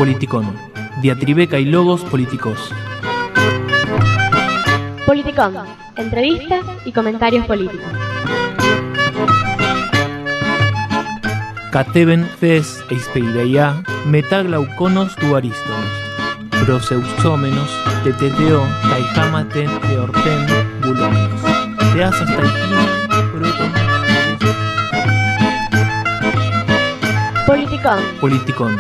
Politicón. Diatribeca y logos políticos. Politicón. Entrevistas y comentarios políticos. Cateben fes eispeireia metaglauconos duariston. Proseusómenos, teteteo, taijamaten, eorten, bulones. Teasas taipin, proton. Politicón. Politicón.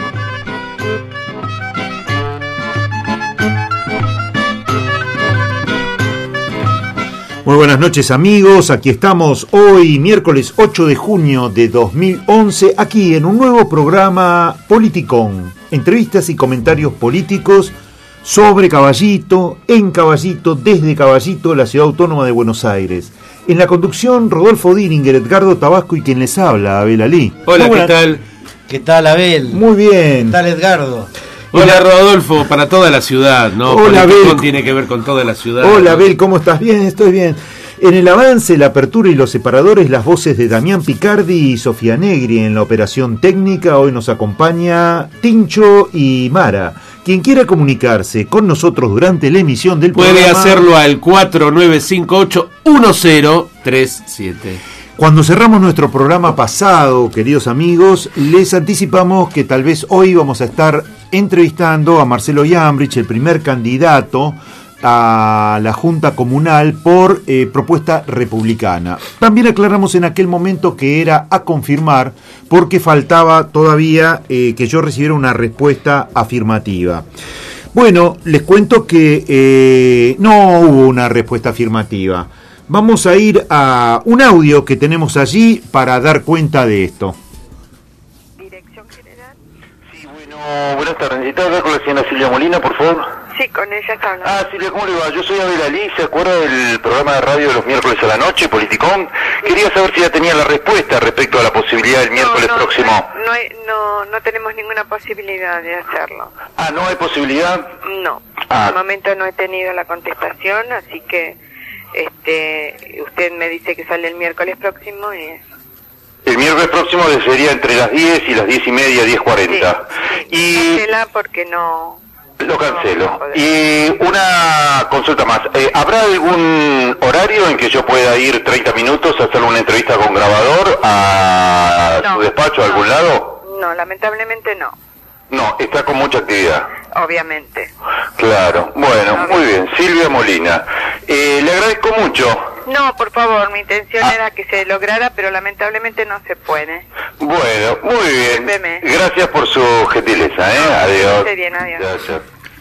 Muy buenas noches amigos, aquí estamos hoy miércoles 8 de junio de 2011, aquí en un nuevo programa Politicón, entrevistas y comentarios políticos sobre Caballito, en Caballito, desde Caballito, la ciudad autónoma de Buenos Aires. En la conducción Rodolfo Diringer, Edgardo Tabasco y quien les habla, Abel Ali. Hola, ¿qué tal? ¿Qué tal, Abel? Muy bien. ¿Qué tal, Edgardo? Hola Rodolfo, para toda la ciudad, ¿no? Hola, Politicón tiene que ver con toda la ciudad. Hola, ¿no? Abel, ¿cómo estás? Bien, estoy bien. En el avance, la apertura y los separadores, las voces de Damián Picardi y Sofía Negri. En la operación técnica, hoy nos acompaña Tincho y Mara. Quien quiera comunicarse con nosotros durante la emisión del programa puede hacerlo al 4958-1037. Cuando cerramos nuestro programa pasado, queridos amigos, les anticipamos que tal vez hoy vamos a estar entrevistando a Marcelo Iambrich, el primer candidato a la Junta Comunal por propuesta republicana. También aclaramos en aquel momento que era a confirmar porque faltaba todavía que yo recibiera una respuesta afirmativa. Bueno, les cuento que no hubo una respuesta afirmativa. Vamos a ir a un audio que tenemos allí para dar cuenta de esto. Dirección General. Sí, bueno, buenas tardes. ¿Necesita hablar con la señora Silvia Molina, por favor? Sí, con ella está hablando. Ah, Silvia, ¿cómo le va? Yo soy Abel Ali, ¿se acuerda del programa de radio de los miércoles a la noche, Politicón? Quería saber si ya tenía la respuesta respecto a la posibilidad del miércoles próximo. No tenemos ninguna posibilidad de hacerlo. Ah, ¿no hay posibilidad? No, Ah. de momento no he tenido la contestación, así que usted me dice que sale el miércoles próximo y... El miércoles próximo sería entre las 10 y las 10:30, 10:40. Sí, Y cancela porque no... lo cancelo. No puedo. Y una consulta más. ¿Habrá algún horario en que yo pueda ir 30 minutos a hacer una entrevista con grabador a No, su despacho, a algún lado? No, lamentablemente no, No, está con mucha actividad. obviamente. Claro, bueno, muy bien. Silvia Molina, le agradezco mucho. No, por favor, mi intención era que se lograra, pero lamentablemente no se puede. Bueno, muy bien. Discúlpeme. Gracias por su gentileza, Adiós. Esté bien, adiós. Gracias.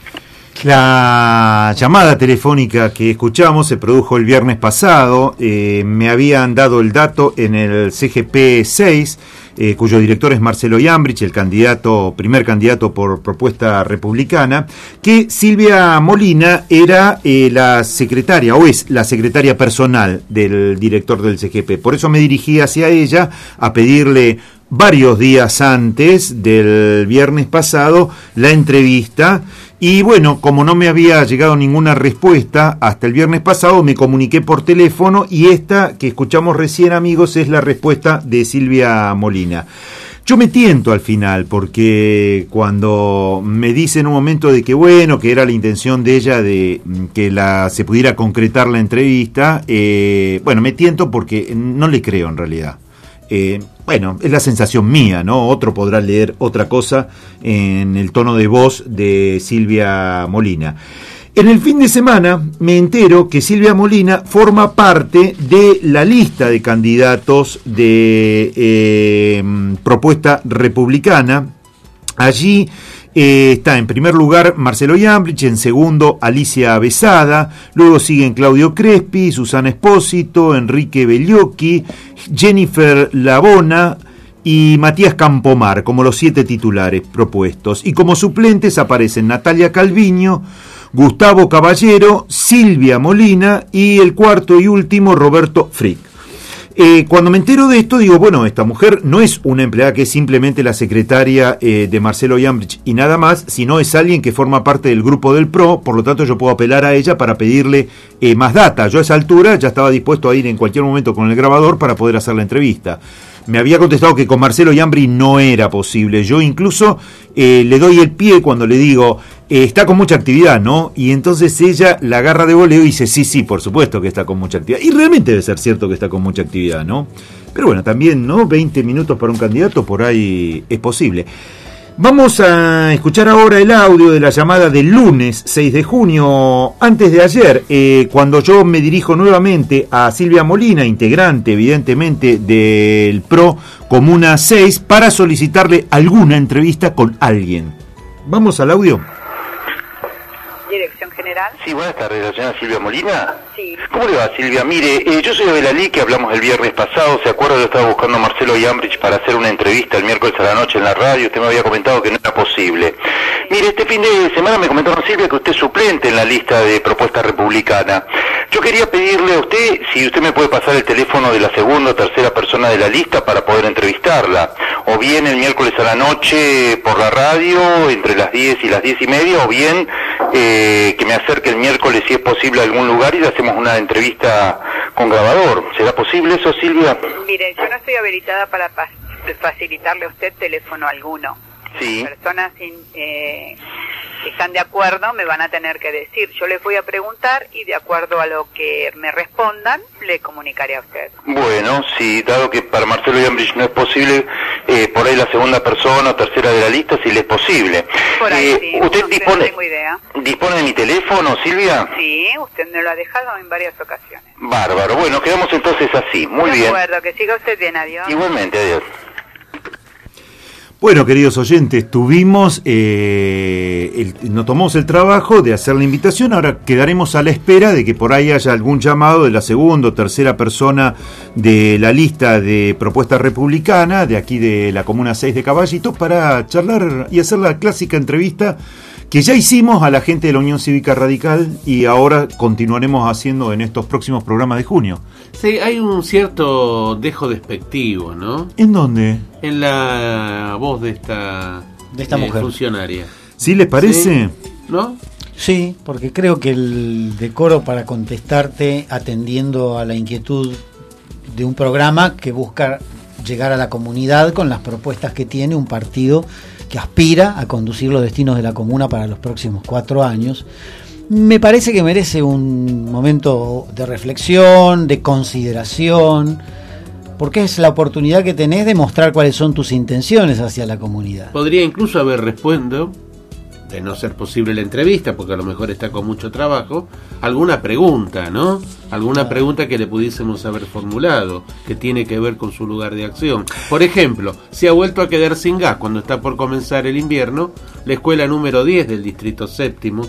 La llamada telefónica que escuchamos se produjo el viernes pasado. Me habían dado el dato en el CGP 6, cuyo director es Marcelo Iambrich, el primer candidato por propuesta republicana, que Silvia Molina era la secretaria, o es la secretaria personal del director del CGP. Por eso me dirigí hacia ella a pedirle varios días antes del viernes pasado la entrevista. Y bueno, como no me había llegado ninguna respuesta hasta el viernes pasado, me comuniqué por teléfono y esta que escuchamos recién, amigos, es la respuesta de Silvia Molina. Yo me tiento al final porque cuando me dice en un momento de que bueno, que era la intención de ella de que se pudiera concretar la entrevista, bueno, me tiento porque no le creo en realidad. Bueno, es la sensación mía, ¿no? Otro podrá leer otra cosa en el tono de voz de Silvia Molina. En el fin de semana me entero que Silvia Molina forma parte de la lista de candidatos de propuesta republicana. Allí está en primer lugar Marcelo Iambrich, en segundo Alicia Besada, luego siguen Claudio Crespi, Susana Espósito, Enrique Bellocchi, Jennifer Labona y Matías Campomar como los 7 titulares propuestos. Y como suplentes aparecen Natalia Calviño, Gustavo Caballero, Silvia Molina y el cuarto y último Roberto Frick. Cuando me entero de esto digo, bueno, esta mujer no es una empleada que es simplemente la secretaria de Marcelo Iambrich y nada más, sino es alguien que forma parte del grupo del PRO, por lo tanto yo puedo apelar a ella para pedirle más data. Yo a esa altura ya estaba dispuesto a ir en cualquier momento con el grabador para poder hacer la entrevista. me había contestado que con Marcelo Iambri no era posible. Yo incluso le doy el pie cuando le digo, está con mucha actividad, ¿no? Y entonces ella la agarra de voleo y dice, sí, por supuesto que está con mucha actividad. Y realmente debe ser cierto que está con mucha actividad, ¿no? Pero bueno, también, ¿no? 20 minutos para un candidato, por ahí es posible. Vamos a escuchar ahora el audio de la llamada del lunes 6 de junio, antes de ayer, cuando yo me dirijo nuevamente a Silvia Molina, integrante evidentemente del PRO Comuna 6, para solicitarle alguna entrevista con alguien. Vamos al audio. Dirección General. Sí, buenas tardes, la señora Silvia Molina. Sí. ¿Cómo le va, Silvia? Mire, yo soy de Belalí, que hablamos el viernes pasado. ¿Se acuerda? Yo estaba buscando a Marcelo Iambrich para hacer una entrevista el miércoles a la noche en la radio. Usted me había comentado que no era posible. Mire, este fin de semana me comentaron, Silvia, que usted es suplente en la lista de Propuesta Republicana. Yo quería pedirle a usted si usted me puede pasar el teléfono de la segunda o tercera persona de la lista para poder entrevistarla. O bien el miércoles a la noche por la radio, entre las 10 y las 10 y media, o bien que me acerque el miércoles, si es posible, a algún lugar y le hacemos una entrevista con grabador. ¿Será posible eso, Silvia? Mire, yo no estoy habilitada para facilitarle a usted teléfono alguno. Sí. Personas que están de acuerdo me van a tener que decir. Yo les voy a preguntar y de acuerdo a lo que me respondan, le comunicaré a usted. Bueno, sí, dado que para Marcelo Iambrich no es posible, por ahí la segunda persona o tercera de la lista, si le es posible. Por ahí sí, ¿Usted no tengo idea. dispone de mi teléfono, Silvia? Sí, usted me lo ha dejado en varias ocasiones. Bárbaro, bueno, quedamos entonces así, muy bien. De acuerdo, que siga usted bien, adiós. Igualmente, adiós. Bueno, queridos oyentes, nos tomamos el trabajo de hacer la invitación. Ahora quedaremos a la espera de que por ahí haya algún llamado de la segunda o tercera persona de la lista de Propuesta Republicana, de aquí de la Comuna 6 de Caballito, para charlar y hacer la clásica entrevista que ya hicimos a la gente de la Unión Cívica Radical y ahora continuaremos haciendo en estos próximos programas de junio. Sí, hay un cierto dejo despectivo, ¿no? ¿En dónde? En la voz de esta mujer funcionaria. ¿Sí les parece? ¿Sí? ¿No? Sí, porque creo que el decoro para contestarte atendiendo a la inquietud de un programa que busca llegar a la comunidad con las propuestas que tiene un partido que aspira a conducir los destinos de la comuna para los próximos 4 años, me parece que merece un momento de reflexión, de consideración, porque es la oportunidad que tenés de mostrar cuáles son tus intenciones hacia la comunidad. Podría incluso haber respondido, de no ser posible la entrevista, porque a lo mejor está con mucho trabajo, alguna pregunta, ¿no? Alguna pregunta que le pudiésemos haber formulado, que tiene que ver con su lugar de acción. Por ejemplo, se ha vuelto a quedar sin gas cuando está por comenzar el invierno, la escuela número 10 del distrito séptimo,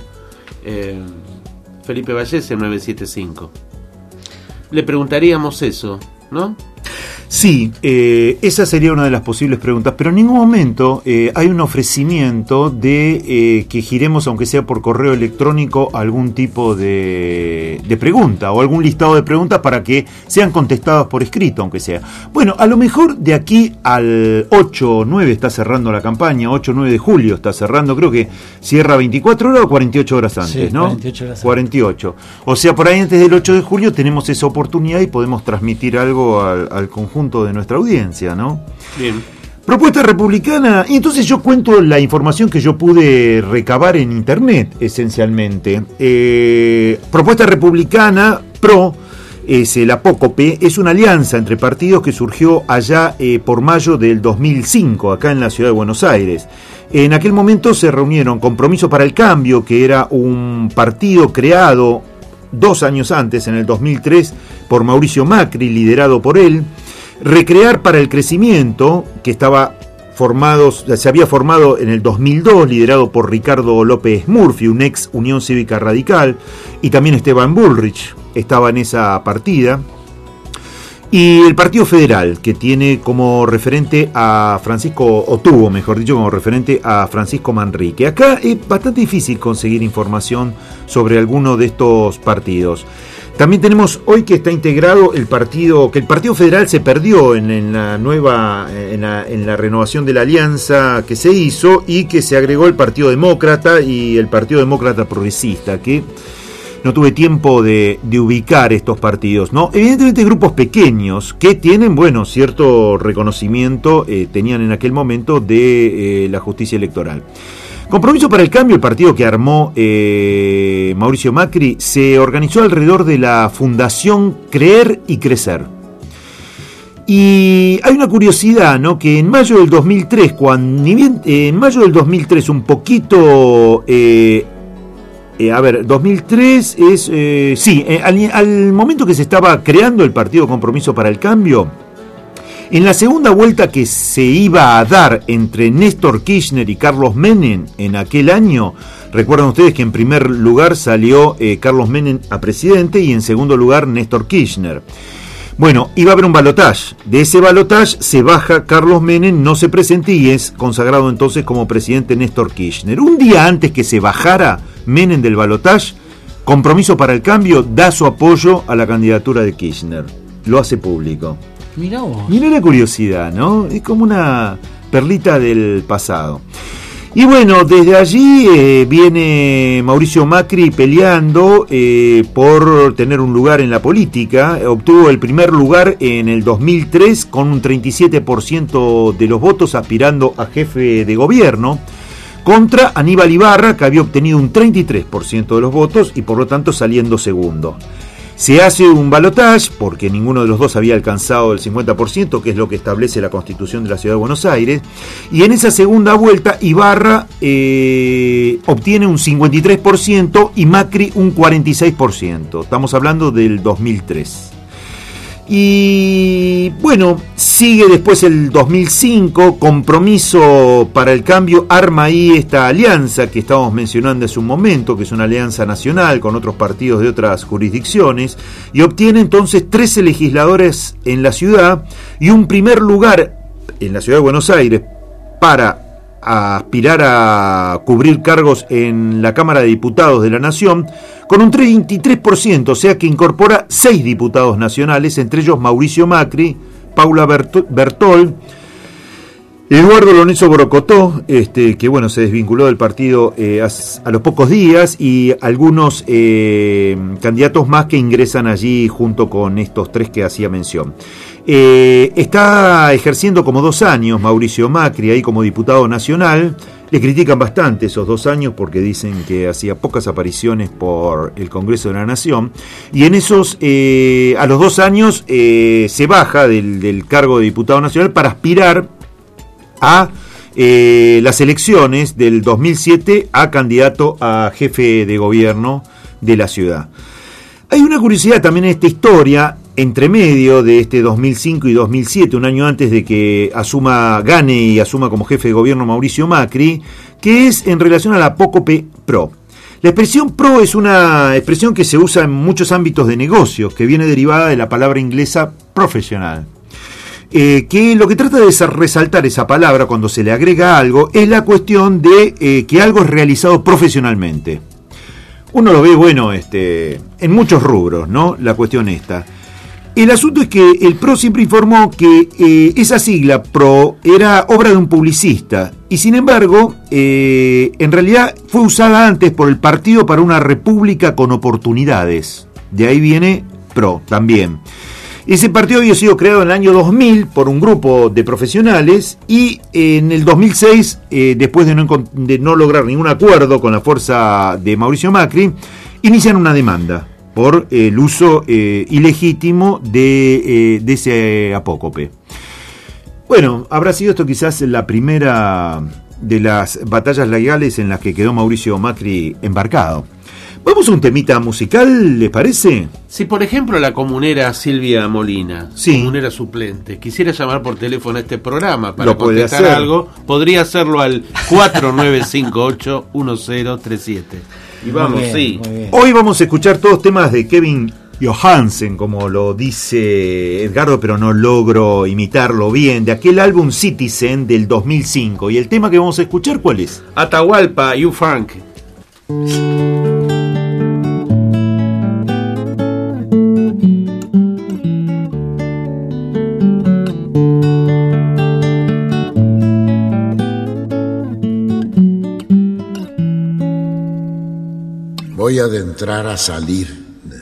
Felipe Vallese 975. Le preguntaríamos eso, ¿no? Sí, esa sería una de las posibles preguntas, pero en ningún momento hay un ofrecimiento de que giremos, aunque sea por correo electrónico, algún tipo de pregunta o algún listado de preguntas para que sean contestadas por escrito, aunque sea. Bueno, a lo mejor de aquí al 8 o 9 está cerrando la campaña, 8 o 9 de julio está cerrando, creo que cierra 24 horas o 48 horas antes, sí, ¿no? 48 horas antes. 48. O sea, por ahí antes del 8 de julio tenemos esa oportunidad y podemos transmitir algo al conjunto de nuestra audiencia, ¿no? Bien. Propuesta Republicana, y entonces yo cuento la información que yo pude recabar en internet, esencialmente. Propuesta Republicana, PRO, la POCOPE, es una alianza entre partidos que surgió allá por mayo del 2005, acá en la ciudad de Buenos Aires. En aquel momento se reunieron Compromiso para el Cambio, que era un partido creado 2 años antes, en el 2003, por Mauricio Macri, liderado por él. Recrear para el Crecimiento, que se había formado en el 2002, liderado por Ricardo López Murphy, un ex Unión Cívica Radical, y también Esteban Bullrich estaba en esa partida. Y el Partido Federal, que tiene como referente a tuvo, mejor dicho, como referente a Francisco Manrique. Acá es bastante difícil conseguir información sobre alguno de estos partidos. También tenemos hoy que está integrado el Partido Federal se perdió en la renovación de la alianza que se hizo, y que se agregó el Partido Demócrata y el Partido Demócrata Progresista, que no tuve tiempo de ubicar estos partidos, ¿no? Evidentemente grupos pequeños que tienen, bueno, cierto reconocimiento, tenían en aquel momento de la justicia electoral. Compromiso para el Cambio, el partido que armó Mauricio Macri, se organizó alrededor de la Fundación Creer y Crecer. Y hay una curiosidad, ¿no? Que en mayo del 2003, en mayo del 2003, un poquito... 2003 es... al momento que se estaba creando el partido Compromiso para el Cambio, en la segunda vuelta que se iba a dar entre Néstor Kirchner y Carlos Menem en aquel año, recuerdan ustedes que en primer lugar salió Carlos Menem a presidente y en segundo lugar Néstor Kirchner. Bueno, iba a haber un balotaje. De ese balotaje se baja Carlos Menem, no se presenta y es consagrado entonces como presidente Néstor Kirchner. Un día antes que se bajara Menem del balotaje, Compromiso para el Cambio da su apoyo a la candidatura de Kirchner. Lo hace público. Mirá vos. Mirá la curiosidad, ¿no? Es como una perlita del pasado. Y bueno, desde allí viene Mauricio Macri peleando por tener un lugar en la política. Obtuvo el primer lugar en el 2003 con un 37% de los votos, aspirando a jefe de gobierno, contra Aníbal Ibarra, que había obtenido un 33% de los votos y por lo tanto saliendo segundo. Se hace un balotaje porque ninguno de los dos había alcanzado el 50%, que es lo que establece la Constitución de la Ciudad de Buenos Aires, y en esa segunda vuelta Ibarra obtiene un 53% y Macri un 46%. Estamos hablando del 2003. Y bueno, sigue después el 2005, Compromiso para el Cambio arma ahí esta alianza que estábamos mencionando hace un momento, que es una alianza nacional con otros partidos de otras jurisdicciones, y obtiene entonces 13 legisladores en la ciudad y un primer lugar en la Ciudad de Buenos Aires para aspirar a cubrir cargos en la Cámara de Diputados de la Nación, con un 33%, o sea que incorpora 6 diputados nacionales, entre ellos Mauricio Macri, Paula Bertol, Eduardo Lorenzo Borocotó, que bueno, se desvinculó del partido a los pocos días, y algunos candidatos más que ingresan allí junto con estos 3 que hacía mención. Está ejerciendo como 2 años Mauricio Macri ahí como diputado nacional. Le critican bastante esos 2 años porque dicen que hacía pocas apariciones por el Congreso de la Nación, y en esos a los 2 años se baja del cargo de diputado nacional para aspirar a las elecciones del 2007 a candidato a jefe de gobierno de la ciudad. Hay una curiosidad también en esta historia, entre medio de este 2005 y 2007, un año antes de que gane y asuma como jefe de gobierno Mauricio Macri, que es en relación a la Apócope Pro. La expresión pro es una expresión que se usa en muchos ámbitos de negocios, que viene derivada de la palabra inglesa profesional. Que lo que trata de resaltar esa palabra cuando se le agrega algo es la cuestión de que algo es realizado profesionalmente. Uno lo ve, bueno, en muchos rubros, ¿no? La cuestión esta. El asunto es que el PRO siempre informó que esa sigla PRO era obra de un publicista y sin embargo en realidad fue usada antes por el Partido para una República con Oportunidades. De ahí viene PRO también. Ese partido había sido creado en el año 2000 por un grupo de profesionales y en el 2006, después de no lograr ningún acuerdo con la fuerza de Mauricio Macri, inician una demanda por el uso ilegítimo de ese apócope. Bueno, habrá sido esto quizás la primera de las batallas legales en las que quedó Mauricio Macri embarcado. Vamos a un temita musical, ¿les parece? Si por ejemplo la comunera Silvia Molina, sí, comunera suplente, quisiera llamar por teléfono a este programa para contestar algo, podría hacerlo al 4958-1037. Y vamos, bien, sí. Hoy vamos a escuchar todos temas de Kevin Johansen, como lo dice Edgardo, pero no logro imitarlo bien, de aquel álbum Citizen del 2005. ¿Y el tema que vamos a escuchar cuál es? Atahualpa, You Funk. voy a adentrar a salir.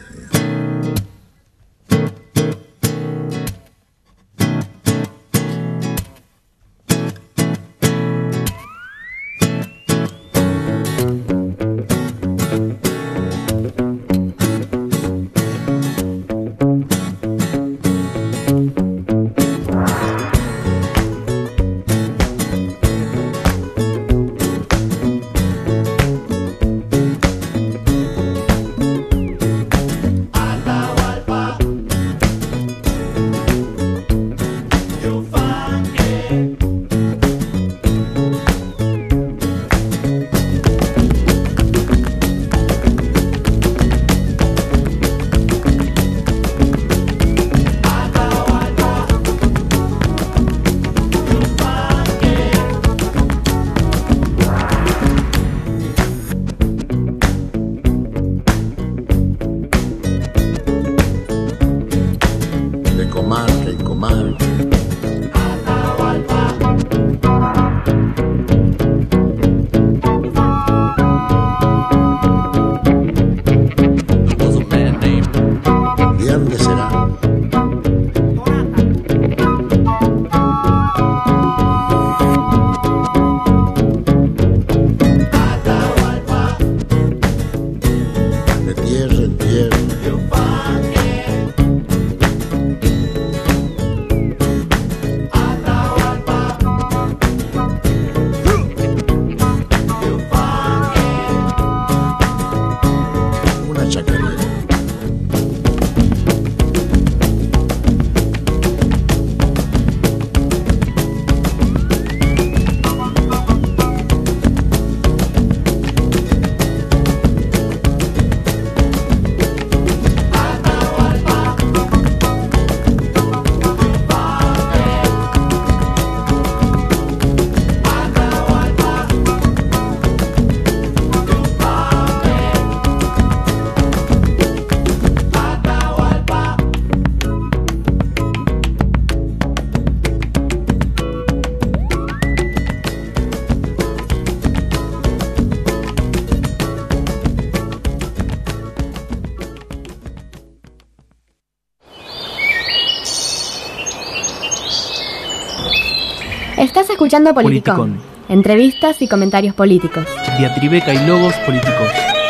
Estás escuchando Politicón. Entrevistas y comentarios políticos. Diatribeca y logos políticos.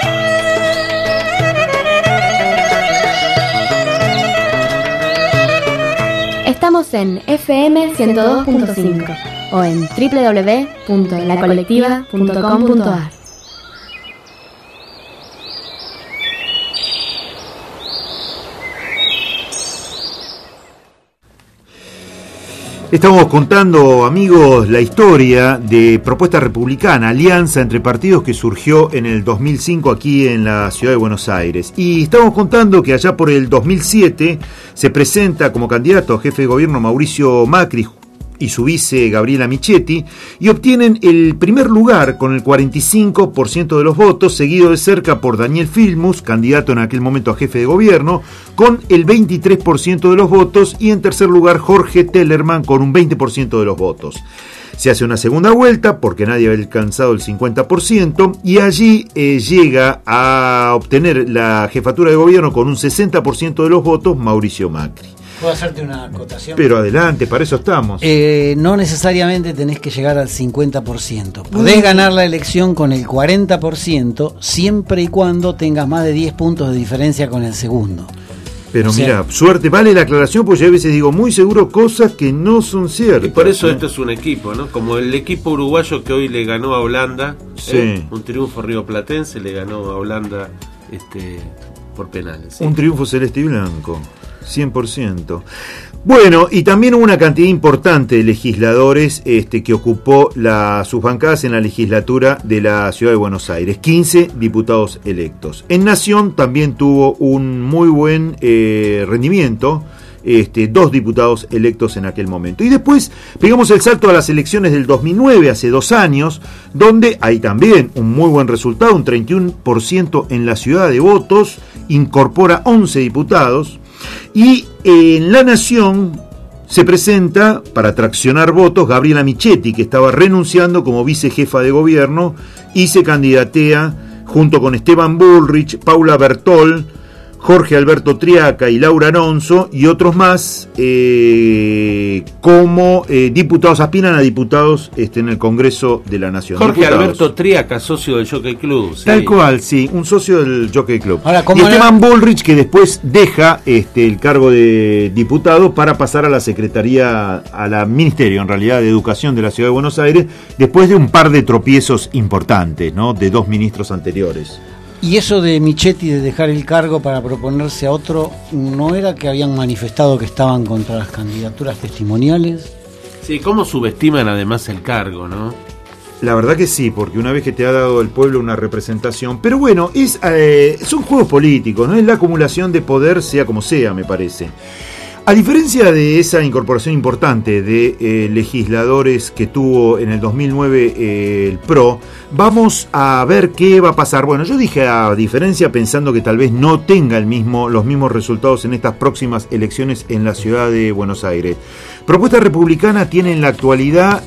Estamos en FM 102.5 o en www.lacolectiva.com.ar. Estamos contando, amigos, la historia de Propuesta Republicana, alianza entre partidos que surgió en el 2005 aquí en la ciudad de Buenos Aires. Y estamos contando que allá por el 2007 se presenta como candidato a jefe de gobierno Mauricio Macri y su vice Gabriela Michetti, y obtienen el primer lugar con el 45% de los votos, seguido de cerca por Daniel Filmus, candidato en aquel momento a jefe de gobierno, con el 23% de los votos, y en tercer lugar Jorge Tellerman con un 20% de los votos. Se hace una segunda vuelta porque nadie había alcanzado el 50%, y allí llega a obtener la jefatura de gobierno con un 60% de los votos Mauricio Macri. ¿Puedo hacerte una acotación? Pero adelante, para eso estamos. No necesariamente tenés que llegar al 50%. Podés ganar la elección con el 40% siempre y cuando tengas más de 10 puntos de diferencia con el segundo. Pero mira, suerte, vale la aclaración, porque yo a veces digo muy seguro cosas que no son ciertas. Y por eso esto es un equipo, ¿no? Como el equipo uruguayo que hoy le ganó a Holanda, sí. Un triunfo rioplatense, le ganó a Holanda por penales. ¿Sí? Un triunfo celeste y blanco. 100%. Bueno, y también hubo una cantidad importante de legisladores que ocupó sus bancadas en la legislatura de la Ciudad de Buenos Aires, 15 diputados electos. En Nación también tuvo un muy buen rendimiento, 2 diputados electos en aquel momento. Y después pegamos el salto a las elecciones del 2009, hace 2 años, donde hay también un muy buen resultado, un 31% en la ciudad de votos, incorpora 11 diputados. Y en La Nación se presenta, para traccionar votos, Gabriela Michetti, que estaba renunciando como vicejefa de gobierno, y se candidatea junto con Esteban Bullrich, Paula Bertol, Jorge Alberto Triaca y Laura Alonso y otros más como diputados, aspiran a diputados en el Congreso de la Nación. Jorge Diputados. Alberto Triaca, socio del Jockey Club. Sí. Tal cual, sí, un socio del Jockey Club. Ahora, y Esteban Bullrich, que después deja el cargo de diputado para pasar a la Secretaría, a la Ministerio, en realidad, de Educación de la Ciudad de Buenos Aires, después de un par de tropiezos importantes, ¿no?, de dos ministros anteriores. Y eso de Michetti de dejar el cargo para proponerse a otro, ¿no era que habían manifestado que estaban contra las candidaturas testimoniales? Sí, cómo subestiman además el cargo, ¿no? La verdad que sí, porque una vez que te ha dado el pueblo una representación, pero bueno, son juegos políticos, no es la acumulación de poder, sea como sea, me parece. A diferencia de esa incorporación importante de legisladores que tuvo en el 2009 el PRO, vamos a ver qué va a pasar. Bueno, yo dije a diferencia pensando que tal vez no tenga los mismos resultados en estas próximas elecciones en la ciudad de Buenos Aires. Propuesta Republicana tiene en la actualidad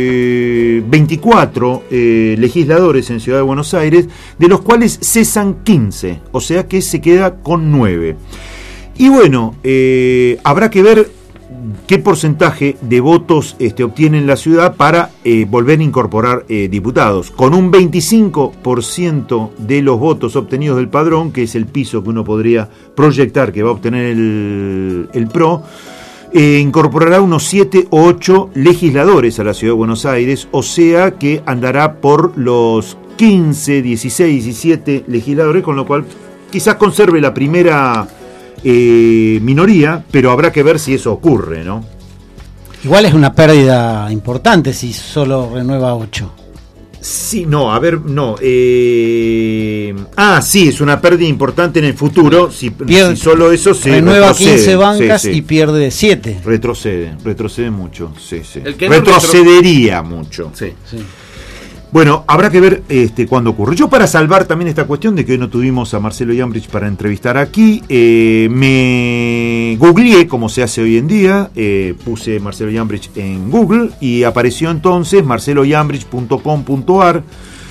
24 legisladores en Ciudad de Buenos Aires, de los cuales cesan 15, o sea que se queda con 9. Y bueno, habrá que ver qué porcentaje de votos obtiene en la ciudad para volver a incorporar diputados. Con un 25% de los votos obtenidos del padrón, que es el piso que uno podría proyectar que va a obtener el PRO, incorporará unos 7 o 8 legisladores a la ciudad de Buenos Aires, o sea que andará por los 15, 16, 17 legisladores, con lo cual quizás conserve la primera minoría, pero habrá que ver si eso ocurre, ¿no? Igual es una pérdida importante si solo renueva 8. Sí, no, a ver, no. Sí, es una pérdida importante en el futuro. Si solo eso se renueva retrocede, 15 bancas, sí. Y pierde 7. Retrocede mucho, sí. El que no retrocedería mucho. Sí. Bueno, habrá que ver cuándo ocurre. Yo, para salvar también esta cuestión de que hoy no tuvimos a Marcelo Iambrich para entrevistar aquí, me googleé, como se hace hoy en día, puse Marcelo Iambrich en Google y apareció entonces marceloiambrich.com.ar,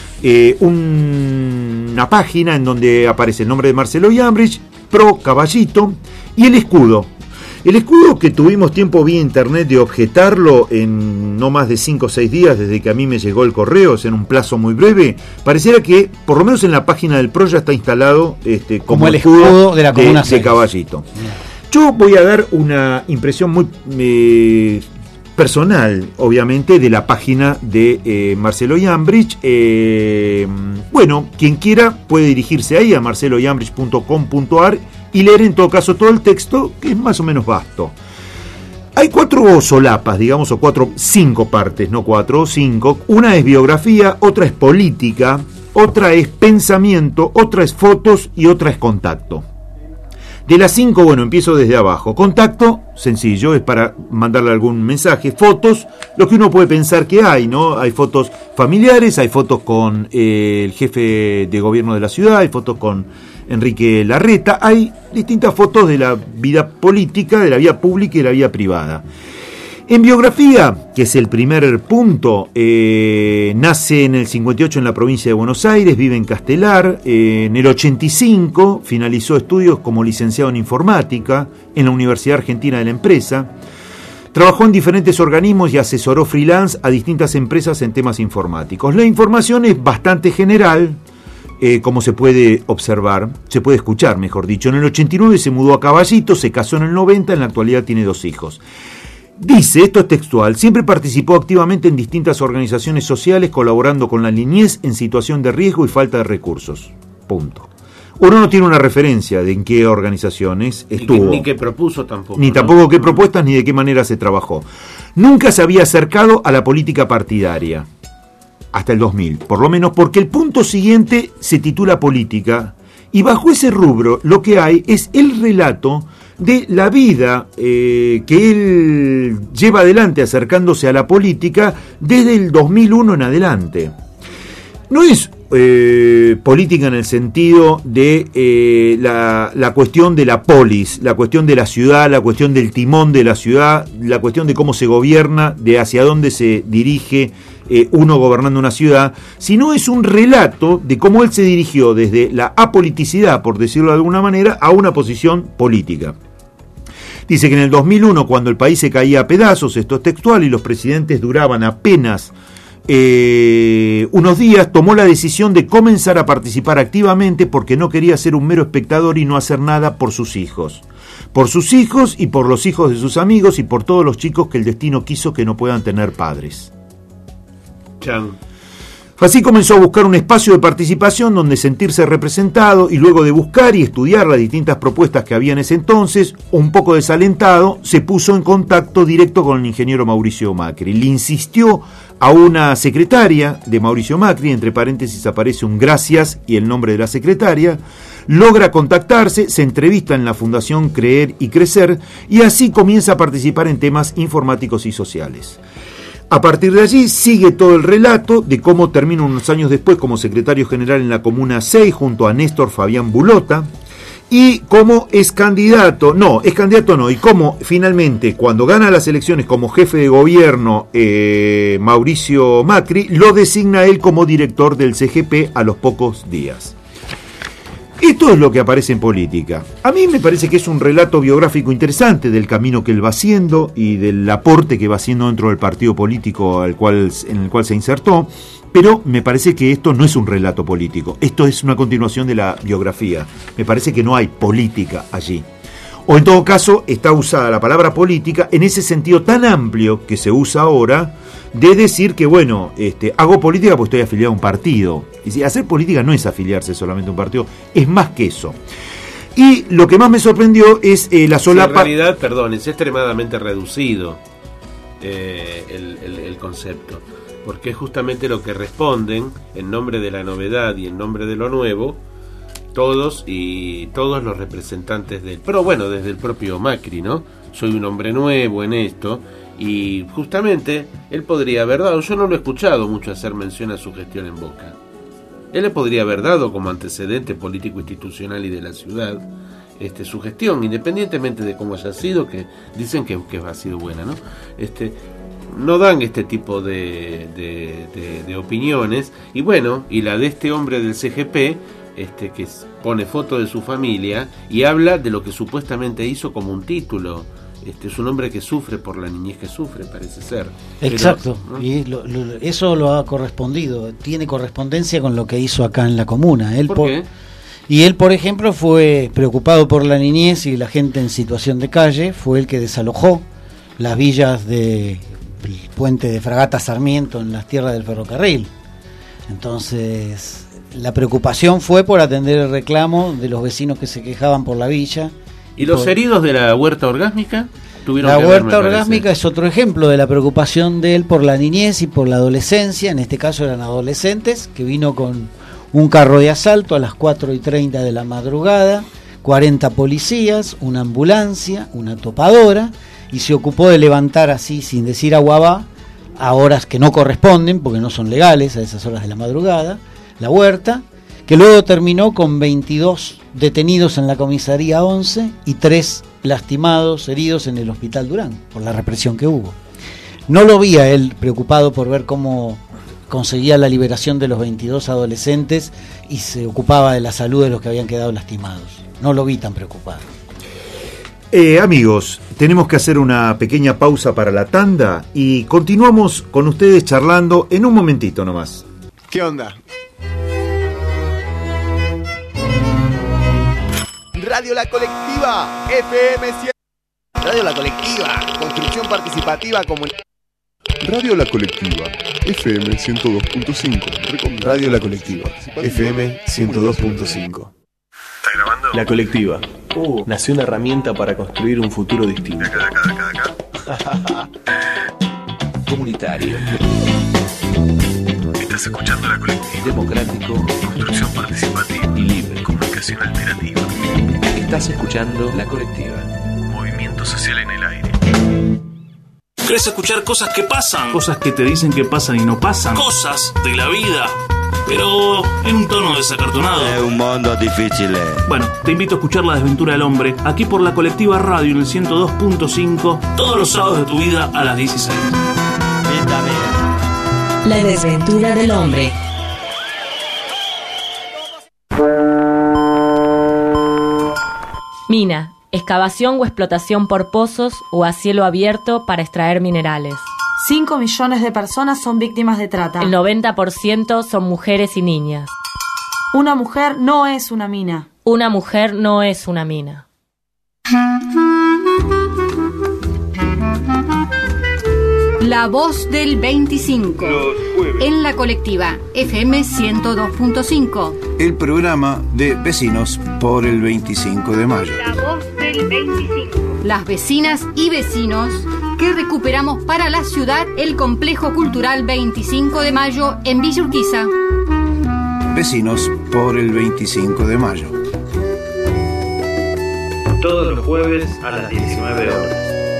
una página en donde aparece el nombre de Marcelo Iambrich, PRO, caballito, y el escudo. El escudo, que tuvimos tiempo vía internet de objetarlo en no más de 5 o 6 días desde que a mí me llegó el correo, en un plazo muy breve, pareciera que por lo menos en la página del PRO ya está instalado como el escudo de la Comuna de Caballito. Yo voy a dar una impresión muy personal, obviamente, de la página de Marcelo Iambrich. Bueno, quien quiera puede dirigirse ahí a marceloiambrich.com.ar y leer en todo caso todo el texto, que es más o menos vasto. Hay 4 solapas, digamos, o 5 partes, no 4, 5. Una es biografía, otra es política, otra es pensamiento, otra es fotos y otra es contacto. De las 5, bueno, empiezo desde abajo. Contacto, sencillo, es para mandarle algún mensaje. Fotos, lo que uno puede pensar que hay, ¿no? Hay fotos familiares, hay fotos con el jefe de gobierno de la ciudad, hay fotos con Enrique Larreta, hay distintas fotos de la vida política, de la vida pública y de la vida privada. En biografía, que es el primer punto, nace en el 58 en la provincia de Buenos Aires, vive en Castelar, en el 85 finalizó estudios como licenciado en informática en la Universidad Argentina de la Empresa, trabajó en diferentes organismos y asesoró freelance a distintas empresas en temas informáticos. La información es bastante general, como se puede observar, se puede escuchar, mejor dicho. En el 89 se mudó a Caballito, se casó en el 90, en la actualidad tiene 2 hijos. Dice, esto es textual, siempre participó activamente en distintas organizaciones sociales, colaborando con la niñez en situación de riesgo y falta de recursos. Punto. Uno no tiene una referencia de en qué organizaciones estuvo. Ni qué propuso tampoco. Ni tampoco qué propuestas ni de qué manera se trabajó. Nunca se había acercado a la política partidaria. Hasta el 2000, por lo menos, porque el punto siguiente se titula política, y bajo ese rubro lo que hay es el relato de la vida que él lleva adelante acercándose a la política desde el 2001 en adelante. No es política en el sentido de la cuestión de la polis, la cuestión de la ciudad, la cuestión del timón de la ciudad, la cuestión de cómo se gobierna, de hacia dónde se dirige uno gobernando una ciudad, sino es un relato de cómo él se dirigió desde la apoliticidad, por decirlo de alguna manera, a una posición política. Dice que en el 2001, cuando el país se caía a pedazos, esto es textual, y los presidentes duraban apenas unos días, tomó la decisión de comenzar a participar activamente porque no quería ser un mero espectador y no hacer nada por sus hijos. Por sus hijos y por los hijos de sus amigos y por todos los chicos que el destino quiso que no puedan tener padres. Chan. Así comenzó a buscar un espacio de participación donde sentirse representado, y luego de buscar y estudiar las distintas propuestas que había en ese entonces, un poco desalentado, se puso en contacto directo con el ingeniero Mauricio Macri. Le insistió a una secretaria de Mauricio Macri, entre paréntesis aparece un gracias y el nombre de la secretaria, logra contactarse, se entrevista en la Fundación Creer y Crecer, y así comienza a participar en temas informáticos y sociales. A partir de allí sigue todo el relato de cómo termina unos años después como secretario general en la Comuna 6 junto a Néstor Fabián Bulota, y cómo y cómo finalmente cuando gana las elecciones como jefe de gobierno Mauricio Macri, lo designa él como director del CGP a los pocos días. Esto es lo que aparece en Política. A mí me parece que es un relato biográfico interesante del camino que él va haciendo y del aporte que va haciendo dentro del partido político en el cual se insertó, pero me parece que esto no es un relato político, esto es una continuación de la biografía. Me parece que no hay política allí. O en todo caso está usada la palabra política en ese sentido tan amplio que se usa ahora, de decir que, bueno, hago política porque estoy afiliado a un partido. Y si hacer política no es afiliarse solamente a un partido, es más que eso. Y lo que más me sorprendió es la solapa... En realidad, es extremadamente reducido el concepto, porque es justamente lo que responden, en nombre de la novedad y en nombre de lo nuevo, todos los representantes del... Pero bueno, desde el propio Macri, ¿no? Soy un hombre nuevo en esto... Y justamente él podría haber dado, yo no lo he escuchado mucho hacer mención a su gestión en Boca. Él le podría haber dado como antecedente político institucional y de la ciudad su gestión, independientemente de cómo haya sido, que dicen que ha sido buena, ¿no? No dan este tipo de opiniones, y bueno, y la de este hombre del CGP, que pone foto de su familia y habla de lo que supuestamente hizo como un título. Es un hombre que sufre por la niñez que sufre, parece ser. Exacto, pero, ¿no? Y eso lo ha correspondido, tiene correspondencia con lo que hizo acá en la comuna. ¿Por qué? Y él, por ejemplo, fue preocupado por la niñez y la gente en situación de calle, fue el que desalojó las villas del puente de Fragata Sarmiento en las tierras del ferrocarril. Entonces, la preocupación fue por atender el reclamo de los vecinos que se quejaban por la villa. ¿Y los heridos de la huerta orgásmica? La huerta orgásmica es otro ejemplo de la preocupación de él por la niñez y por la adolescencia. En este caso eran adolescentes, que vino con un carro de asalto a las 4:30 de la madrugada, 40 policías, una ambulancia, una topadora, y se ocupó de levantar así, sin decir aguabá, a horas que no corresponden, porque no son legales a esas horas de la madrugada, la huerta, que luego terminó con 22 detenidos en la comisaría 11 y 3 lastimados, heridos en el hospital Durán, por la represión que hubo. No lo vi a él preocupado por ver cómo conseguía la liberación de los 22 adolescentes y se ocupaba de la salud de los que habían quedado lastimados. No lo vi tan preocupado. Amigos, tenemos que hacer una pequeña pausa para la tanda y continuamos con ustedes charlando en un momentito nomás. ¿Qué onda? Radio La Colectiva, FM 100. Radio La Colectiva, construcción participativa comunitaria. Radio La Colectiva, FM 102.5. Radio La Colectiva, FM 102.5. ¿Está grabando? La Colectiva. Nació una herramienta para construir un futuro distinto. De acá. Comunitario. Estás escuchando La Colectiva. Democrático. Construcción participativa. Y libre. Comunicación alternativa. Estás escuchando La Colectiva. Movimiento social en el aire. ¿Querés escuchar cosas que pasan? Cosas que te dicen que pasan y no pasan. Cosas de la vida, pero en un tono desacartonado. Es un mundo difícil. Bueno, te invito a escuchar La Desventura del Hombre, aquí por La Colectiva Radio en el 102.5, todos los sábados de tu vida a las 16. La desventura del hombre. Mina, excavación o explotación por pozos o a cielo abierto para extraer minerales. 5 millones de personas son víctimas de trata. El 90% son mujeres y niñas. Una mujer no es una mina. Una mujer no es una mina. La voz del 25. En la colectiva FM 102.5. El programa de Vecinos por el 25 de mayo. La voz del 25. Las vecinas y vecinos que recuperamos para la ciudad el complejo cultural 25 de mayo en Villa Urquiza. Vecinos por el 25 de mayo. Todos los jueves a las 19 horas.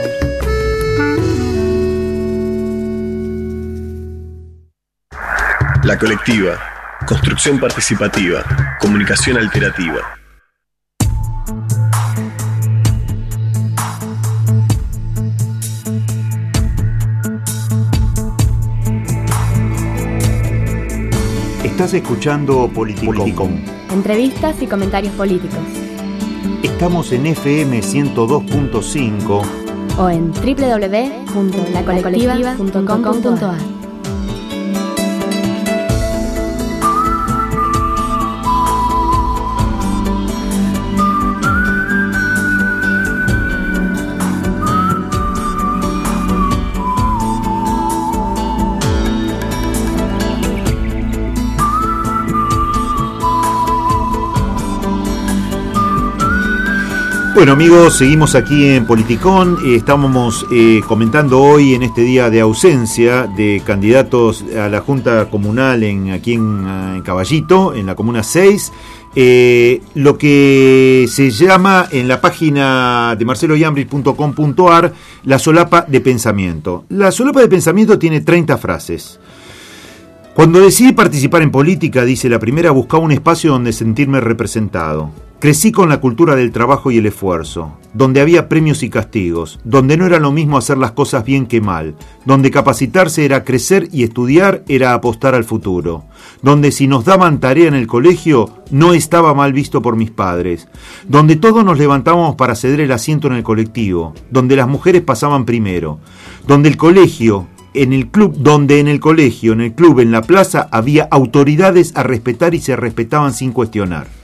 La colectiva, construcción participativa, comunicación alternativa. Estás escuchando Politicón. Entrevistas y comentarios políticos. Estamos en FM 102.5 o en www.lacolectiva.com.ar. Bueno amigos, seguimos aquí en Politicón. Estamos comentando hoy en este día de ausencia de candidatos a la Junta Comunal aquí en Caballito, en la Comuna 6. Lo que se llama en la página de marceloyambridge.com.ar la solapa de pensamiento. La solapa de pensamiento tiene 30 frases. Cuando decidí participar en política, dice la primera, buscaba un espacio donde sentirme representado. Crecí con la cultura del trabajo y el esfuerzo, donde había premios y castigos, donde no era lo mismo hacer las cosas bien que mal, donde capacitarse era crecer y estudiar era apostar al futuro, donde si nos daban tarea en el colegio no estaba mal visto por mis padres, donde todos nos levantábamos para ceder el asiento en el colectivo, donde las mujeres pasaban primero, donde el colegio, en el club, en la plaza había autoridades a respetar y se respetaban sin cuestionar.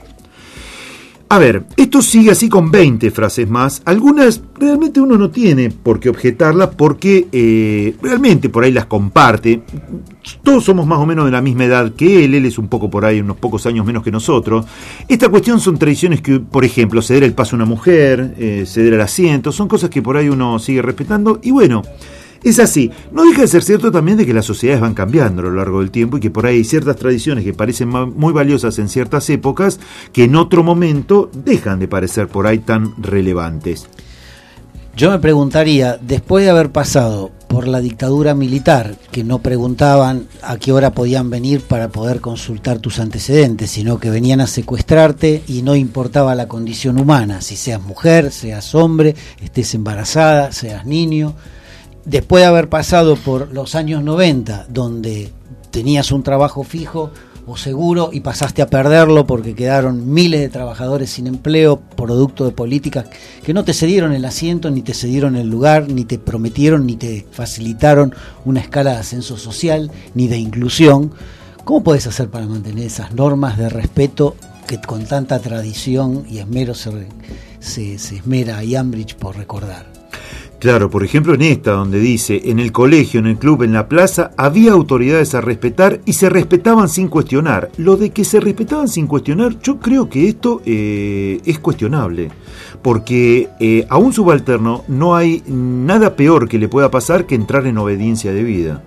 A ver, esto sigue así con 20 frases más. Algunas realmente uno no tiene por qué objetarlas porque realmente por ahí las comparte. Todos somos más o menos de la misma edad que él es un poco por ahí, unos pocos años menos que nosotros. Esta cuestión son tradiciones que, por ejemplo, ceder el paso a una mujer, ceder el asiento, son cosas que por ahí uno sigue respetando y bueno, es así. No deja de ser cierto también de que las sociedades van cambiando a lo largo del tiempo y que por ahí hay ciertas tradiciones que parecen muy valiosas en ciertas épocas que en otro momento dejan de parecer por ahí tan relevantes. Yo me preguntaría, después de haber pasado por la dictadura militar, que no preguntaban a qué hora podían venir para poder consultar tus antecedentes, sino que venían a secuestrarte y no importaba la condición humana, si seas mujer, seas hombre, estés embarazada, seas niño. Después de haber pasado por los años 90, donde tenías un trabajo fijo o seguro y pasaste a perderlo porque quedaron miles de trabajadores sin empleo, producto de políticas que no te cedieron el asiento, ni te cedieron el lugar, ni te prometieron, ni te facilitaron una escala de ascenso social, ni de inclusión. ¿Cómo puedes hacer para mantener esas normas de respeto que con tanta tradición y esmero se esmera Iambridge por recordar? Claro, por ejemplo en esta donde dice, en el colegio, en el club, en la plaza, había autoridades a respetar y se respetaban sin cuestionar. Lo de que se respetaban sin cuestionar, yo creo que esto es cuestionable, porque a un subalterno no hay nada peor que le pueda pasar que entrar en obediencia debida.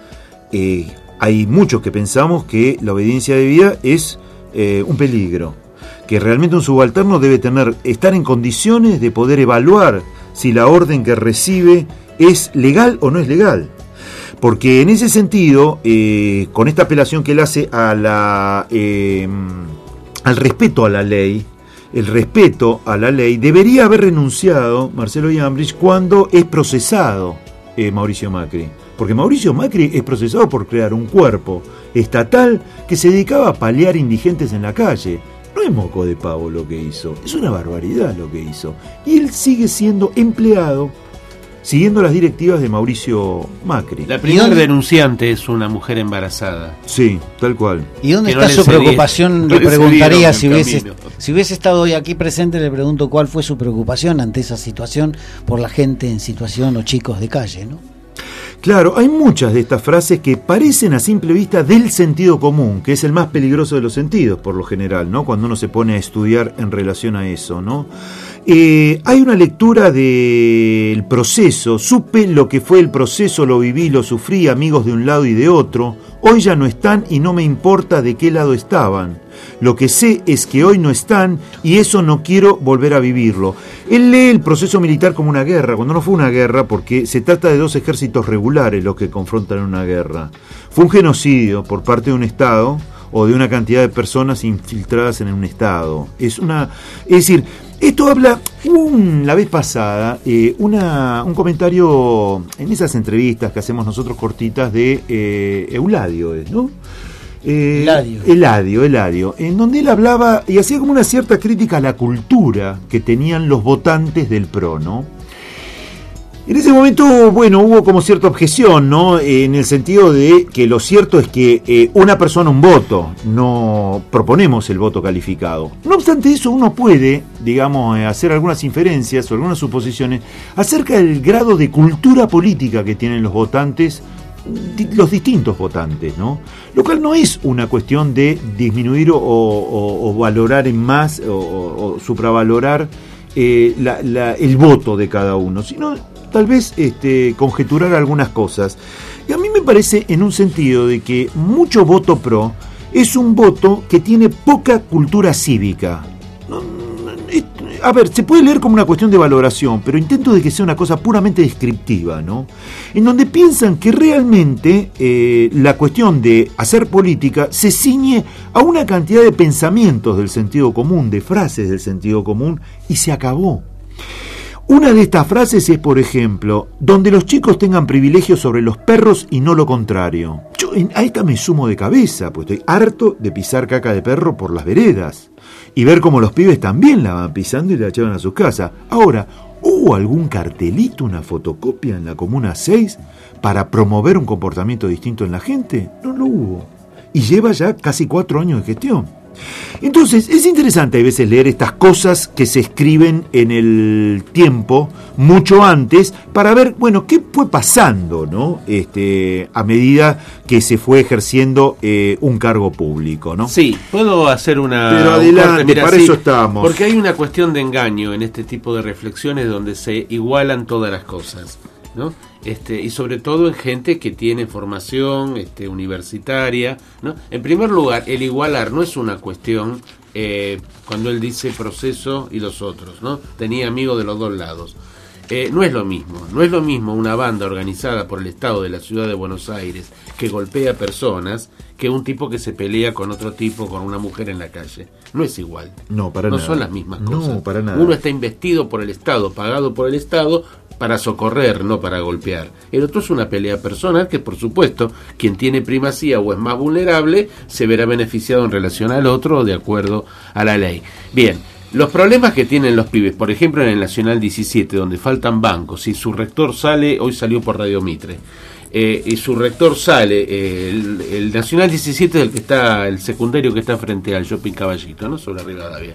Hay muchos que pensamos que la obediencia debida es un peligro, que realmente un subalterno debe estar en condiciones de poder evaluar si la orden que recibe es legal o no es legal. Porque en ese sentido, con esta apelación que él hace al respeto a la ley, el respeto a la ley, debería haber renunciado Marcelo Iambridge cuando es procesado Mauricio Macri. Porque Mauricio Macri es procesado por crear un cuerpo estatal que se dedicaba a paliar indigentes en la calle. No es moco de pavo lo que hizo, es una barbaridad lo que hizo. Y él sigue siendo empleado siguiendo las directivas de Mauricio Macri. La primera denunciante es una mujer embarazada. Sí, tal cual. ¿Y dónde está su preocupación? Le preguntaría si hubiese estado hoy aquí presente, le pregunto cuál fue su preocupación ante esa situación por la gente en situación o chicos de calle, ¿no? Claro, hay muchas de estas frases que parecen a simple vista del sentido común, que es el más peligroso de los sentidos, por lo general, ¿no? Cuando uno se pone a estudiar en relación a eso, ¿no? Hay una lectura del proceso. Supe lo que fue el proceso, lo viví, lo sufrí, amigos de un lado y de otro. Hoy ya no están y no me importa de qué lado estaban. Lo que sé es que hoy no están y eso no quiero volver a vivirlo. Él lee el proceso militar como una guerra, cuando no fue una guerra, porque se trata de dos ejércitos regulares los que confrontan una guerra. Fue un genocidio por parte de un Estado o de una cantidad de personas infiltradas en un Estado. Es decir, esto habla, la vez pasada, un comentario en esas entrevistas que hacemos nosotros cortitas de Euladio, ¿no? Eladio, en donde él hablaba y hacía como una cierta crítica a la cultura que tenían los votantes del PRO, ¿no? En ese momento, bueno, hubo como cierta objeción, ¿no? En el sentido de que lo cierto es que una persona, un voto, no proponemos el voto calificado. No obstante eso, uno puede, digamos, hacer algunas inferencias o algunas suposiciones acerca del grado de cultura política que tienen los votantes, los distintos votantes, ¿no? Lo cual no es una cuestión de disminuir o valorar en más o supravalorar el voto de cada uno, sino tal vez conjeturar algunas cosas. Y a mí me parece en un sentido de que mucho voto pro es un voto que tiene poca cultura cívica. A ver, se puede leer como una cuestión de valoración, pero intento de que sea una cosa puramente descriptiva, ¿no? En donde piensan que realmente la cuestión de hacer política se ciñe a una cantidad de pensamientos del sentido común, de frases del sentido común, y se acabó. Una de estas frases es, por ejemplo, donde los chicos tengan privilegios sobre los perros y no lo contrario. Yo a esta me sumo de cabeza, pues estoy harto de pisar caca de perro por las veredas y ver cómo los pibes también la van pisando y la llevan a sus casas. Ahora, ¿hubo algún cartelito, una fotocopia en la Comuna 6 para promover un comportamiento distinto en la gente? No lo hubo. Y lleva ya casi 4 años de gestión. Entonces, es interesante a veces leer estas cosas que se escriben en el tiempo, mucho antes, para ver, bueno, qué fue pasando, ¿no? A medida que se fue ejerciendo un cargo público, ¿no? Sí, puedo hacer una... Pero adelante, para eso estamos. Porque hay una cuestión de engaño en este tipo de reflexiones donde se igualan todas las cosas, ¿no? Y sobre todo en gente que tiene formación universitaria, ¿no? En primer lugar, el igualar no es una cuestión, cuando él dice proceso y los otros, ¿no? Tenía amigos de los dos lados. No es lo mismo una banda organizada por el Estado de la Ciudad de Buenos Aires que golpea personas que un tipo que se pelea con otro tipo, con una mujer en la calle. No es igual. No, para nada. No son las mismas cosas. No, para nada. Uno está investido por el Estado, pagado por el Estado, para socorrer, no para golpear. El otro es una pelea personal que, por supuesto, quien tiene primacía o es más vulnerable se verá beneficiado en relación al otro de acuerdo a la ley. Bien, los problemas que tienen los pibes, por ejemplo en el Nacional 17, donde faltan bancos, y su rector sale, hoy salió por Radio Mitre, y su rector sale, el Nacional 17 es el que está, el secundario que está frente al Shopping Caballito, ¿no? Sobre Rivadavia.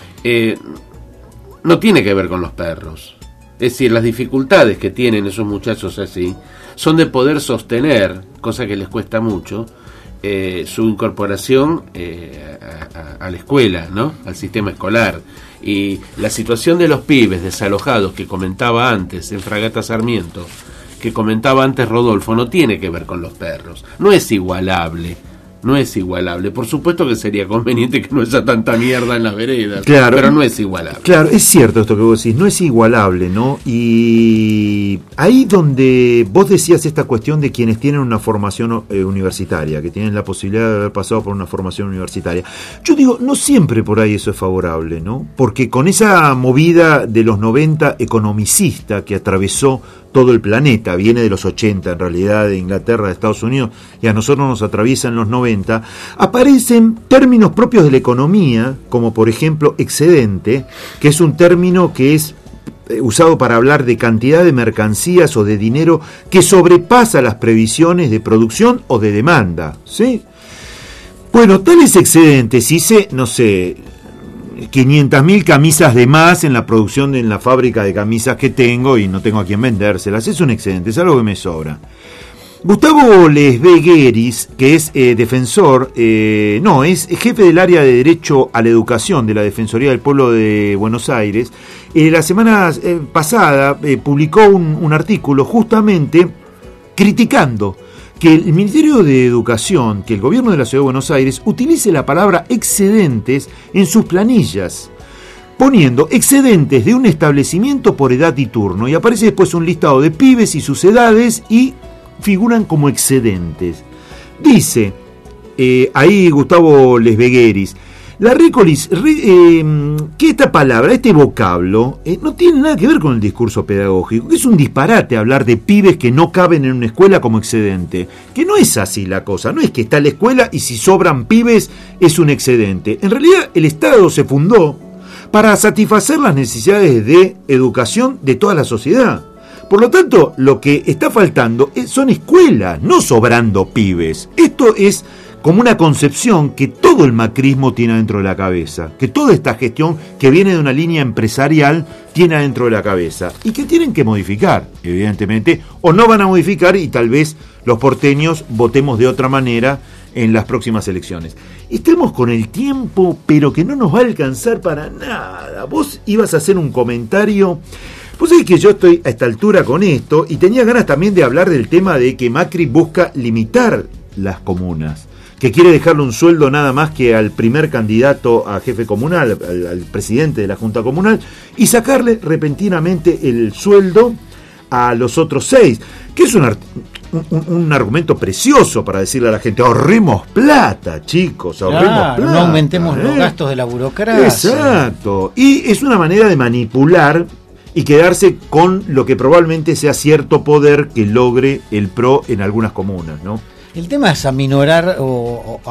No tiene que ver con los perros. Es decir, las dificultades que tienen esos muchachos así son de poder sostener, cosa que les cuesta mucho, su incorporación a la escuela, ¿no? Al sistema escolar. Y la situación de los pibes desalojados que comentaba antes en Fragata Sarmiento, que comentaba antes Rodolfo, no tiene que ver con los perros. No es igualable. Por supuesto que sería conveniente que no haya tanta mierda en las veredas, claro, pero no es igualable. Claro, es cierto esto que vos decís, no es igualable, ¿no? Y ahí donde vos decías esta cuestión de quienes tienen una formación universitaria, que tienen la posibilidad de haber pasado por una formación universitaria. Yo digo, no siempre por ahí eso es favorable, ¿no? Porque con esa movida de los 90 economicista que atravesó todo el planeta, viene de los 80 en realidad, de Inglaterra, de Estados Unidos, y a nosotros nos atraviesa en los 90, aparecen términos propios de la economía, como por ejemplo excedente, que es un término que es usado para hablar de cantidad de mercancías o de dinero que sobrepasa las previsiones de producción o de demanda, ¿sí? Bueno, tales excedentes, hice, no sé, 500.000 camisas de más en la producción en la fábrica de camisas que tengo y no tengo a quién vendérselas, es un excedente, es algo que me sobra. Gustavo Lesvegueris, que es defensor, es jefe del área de Derecho a la Educación de la Defensoría del Pueblo de Buenos Aires, la semana pasada publicó un artículo justamente criticando que el Ministerio de Educación, que el gobierno de la Ciudad de Buenos Aires, utilice la palabra excedentes en sus planillas, poniendo excedentes de un establecimiento por edad y turno, y aparece después un listado de pibes y sus edades y figuran como excedentes. Dice ahí Gustavo Lesvegueris, que esta palabra, este vocablo, no tiene nada que ver con el discurso pedagógico, que es un disparate hablar de pibes que no caben en una escuela como excedente, que no es así la cosa, no es que está la escuela y si sobran pibes es un excedente. En realidad el Estado se fundó para satisfacer las necesidades de educación de toda la sociedad. Por lo tanto, lo que está faltando son escuelas, no sobrando pibes. Esto es como una concepción que todo el macrismo tiene adentro de la cabeza, que toda esta gestión que viene de una línea empresarial tiene adentro de la cabeza y que tienen que modificar, evidentemente, o no van a modificar y tal vez los porteños votemos de otra manera en las próximas elecciones. Estamos con el tiempo, pero que no nos va a alcanzar para nada. Vos ibas a hacer un comentario. Pues sabés que yo estoy a esta altura con esto y tenía ganas también de hablar del tema de que Macri busca limitar las comunas, que quiere dejarle un sueldo nada más que al primer candidato a jefe comunal, al presidente de la Junta Comunal, y sacarle repentinamente el sueldo a los otros 6, que es un argumento precioso para decirle a la gente, ahorremos plata, chicos, ahorremos plata. No aumentemos los gastos de la burocracia. Exacto, y es una manera de manipular y quedarse con lo que probablemente sea cierto poder que logre el PRO en algunas comunas, ¿no? El tema es aminorar o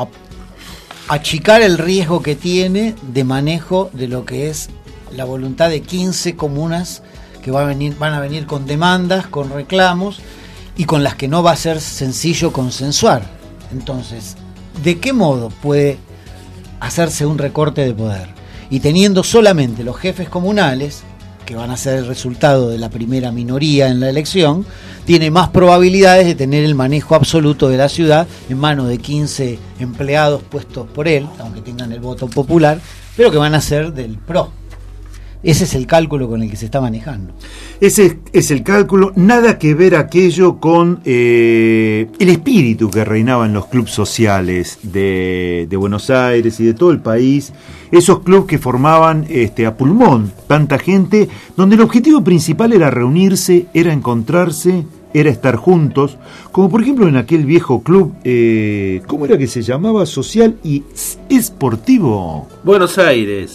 achicar el riesgo que tiene de manejo de lo que es la voluntad de 15 comunas que van a venir con demandas, con reclamos y con las que no va a ser sencillo consensuar. Entonces, ¿de qué modo puede hacerse un recorte de poder? Y teniendo solamente los jefes comunales, que van a ser el resultado de la primera minoría en la elección, tiene más probabilidades de tener el manejo absoluto de la ciudad en manos de 15 empleados puestos por él, aunque tengan el voto popular, pero que van a ser del PRO. Ese es el cálculo con el que se está manejando. Ese es el cálculo, nada que ver aquello con el espíritu que reinaba en los clubes sociales de Buenos Aires y de todo el país, esos clubes que formaban a pulmón tanta gente, donde el objetivo principal era reunirse, era encontrarse, era estar juntos, como por ejemplo en aquel viejo club, ¿cómo era que se llamaba? Social y Esportivo. Buenos Aires.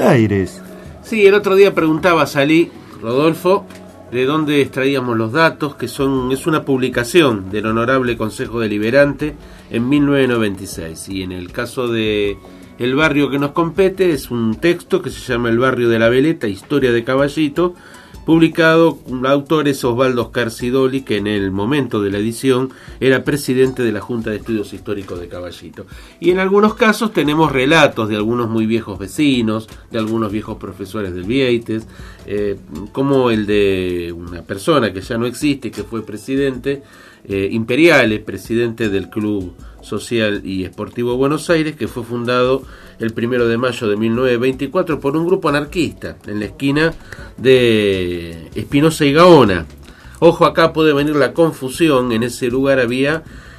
Sí, el otro día preguntaba, salí, Rodolfo, de dónde extraíamos los datos, es una publicación del Honorable Consejo Deliberante en 1996. Y en el caso de el barrio que nos compete, es un texto que se llama El Barrio de la Veleta, Historia de Caballito, publicado por autores Osvaldo Oscar Sidoli, que en el momento de la edición era presidente de la Junta de Estudios Históricos de Caballito. Y en algunos casos tenemos relatos de algunos muy viejos vecinos, de algunos viejos profesores del Vieites, como el de una persona que ya no existe, que fue presidente, Imperiale, presidente del Club Social y Esportivo Buenos Aires, que fue fundado el 1 de mayo de 1924 por un grupo anarquista en la esquina de Espinosa y Gaona. Ojo, acá puede venir la confusión. En ese lugar había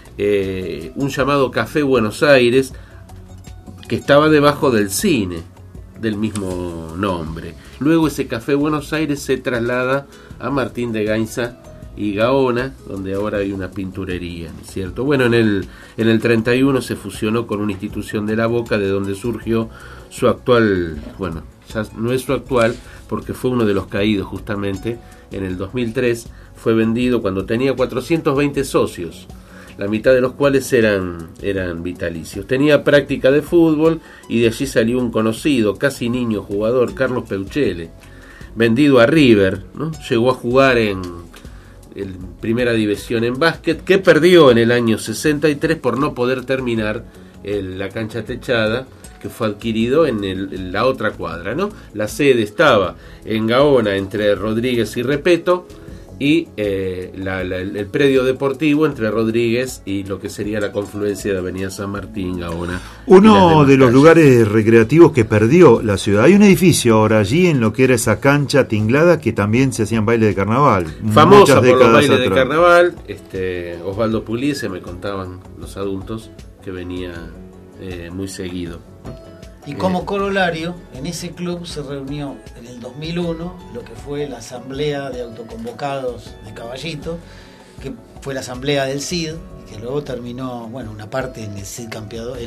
un llamado Café Buenos Aires, que estaba debajo del cine del mismo nombre. Luego ese Café Buenos Aires se traslada a Martín de Gainza y Gaona, donde ahora hay una pinturería, ¿cierto? Bueno, en el 31 se fusionó con una institución de La Boca, de donde surgió su actual, ya no es su actual, porque fue uno de los caídos justamente en el 2003, fue vendido cuando tenía 420 socios, la mitad de los cuales eran vitalicios. Tenía práctica de fútbol y de allí salió un conocido, casi niño jugador, Carlos Peuchele, vendido a River, ¿no? Llegó a jugar en primera división en básquet, que perdió en el año 63 por no poder terminar la cancha techada, que fue adquirido en la otra cuadra, ¿no? La sede estaba en Gaona, entre Rodríguez y Repeto, y el predio deportivo entre Rodríguez y lo que sería la confluencia de Avenida San Martín, Gaona. Uno de los lugares recreativos que perdió la ciudad. Hay un edificio ahora allí en lo que era esa cancha tinglada que también se hacían bailes de carnaval. Famosa por los bailes de carnaval. Osvaldo Pugliese, me contaban los adultos, que venía muy seguido. Y como corolario, en ese club se reunió en el 2001 lo que fue la asamblea de autoconvocados de Caballito, que fue la asamblea del CID, y que luego terminó, bueno, una parte en el CID campeador,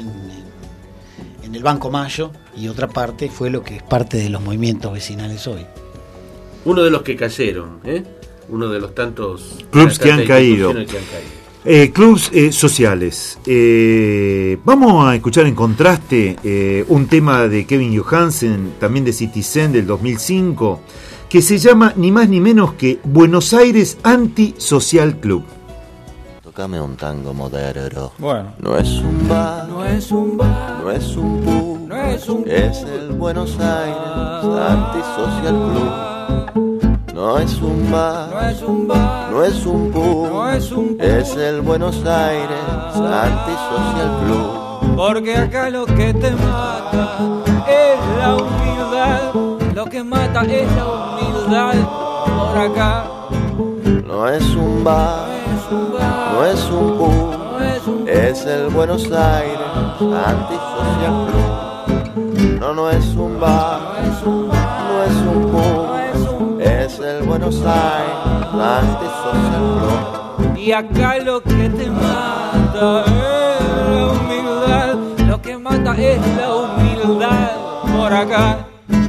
en el Banco Mayo, y otra parte fue lo que es parte de los movimientos vecinales hoy. Uno de los que cayeron, uno de los tantos clubs que han caído. Clubs sociales. Vamos a escuchar en contraste un tema de Kevin Johansen, también de Citizen del 2005, que se llama ni más ni menos que Buenos Aires Anti-Social Club. Tócame un tango moderno. Bueno. No es un bar, no es un bar, no es un pub, no es un pub, es el Buenos Aires Anti-Social Club. No es un bar, no es un bar, no es un pub, no es un pub, es el Buenos Aires Anti-Social Club. Porque acá lo que te mata es la humildad, lo que mata es la humildad. Por acá no es un bar, no es un pub, es el Buenos Aires Anti-Social Club. No es un bar, no es un pub, es el Buenos Aires Anti-Social Club. Y acá lo que te mata es la humildad, lo que mata es la humildad. Por acá.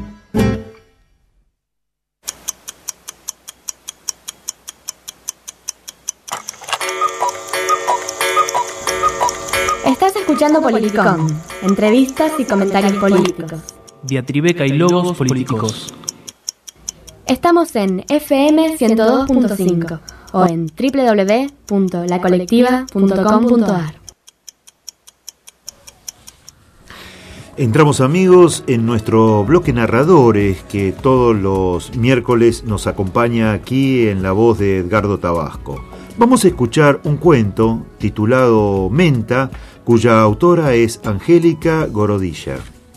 Estás escuchando Politicón, entrevistas y comentarios políticos. Diatribeca y logos políticos. Estamos en FM 102.5 o en www.lacolectiva.com.ar. Entramos, amigos, en nuestro bloque narradores, que todos los miércoles nos acompaña aquí en la voz de Edgardo Tabasco. Vamos a escuchar un cuento titulado Menta, cuya autora es Angélica Gorodilla.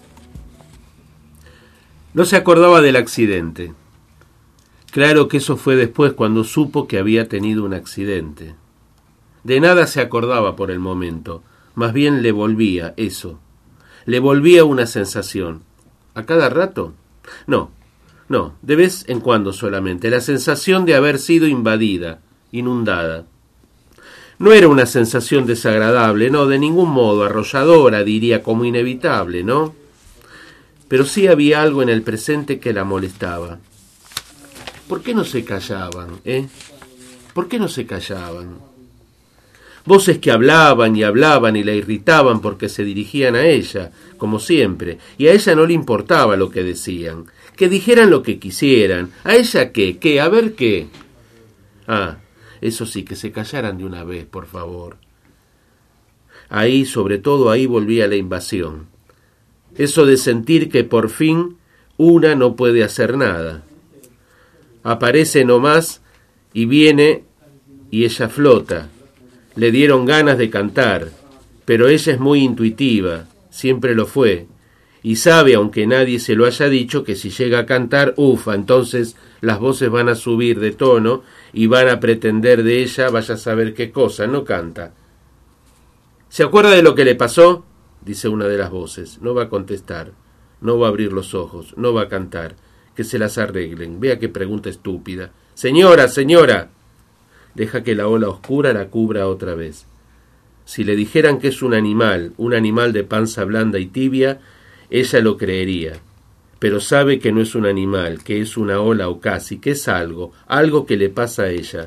No se acordaba del accidente. Claro que eso fue después, cuando supo que había tenido un accidente. De nada se acordaba por el momento, más bien le volvía eso. Le volvía una sensación. ¿A cada rato? No, de vez en cuando solamente, la sensación de haber sido invadida, inundada. No era una sensación desagradable, no, de ningún modo, arrolladora, diría, como inevitable, ¿no? Pero sí había algo en el presente que la molestaba. ¿Por qué no se callaban, ¿Por qué no se callaban? Voces que hablaban y la irritaban porque se dirigían a ella, como siempre, y a ella no le importaba lo que decían. Que dijeran lo que quisieran. ¿A ella qué? ¿Qué? ¿A ver qué? Ah, eso sí, que se callaran de una vez, por favor. Ahí, sobre todo ahí, volvía la invasión. Eso de sentir que por fin una no puede hacer nada. Aparece nomás y viene y ella flota. Le dieron ganas de cantar, pero ella es muy intuitiva, siempre lo fue, y sabe, aunque nadie se lo haya dicho, que si llega a cantar, ufa, entonces las voces van a subir de tono y van a pretender de ella, vaya a saber qué cosa, no canta. ¿Se acuerda de lo que le pasó?, dice una de las voces. No va a contestar, no va a abrir los ojos, no va a cantar. Que se las arreglen. Vea qué pregunta estúpida. Señora, señora. Deja que la ola oscura la cubra otra vez. Si le dijeran que es un animal de panza blanda y tibia, ella lo creería. pero sabe que no es un animal, que es una ola o casi, que es algo que le pasa a ella.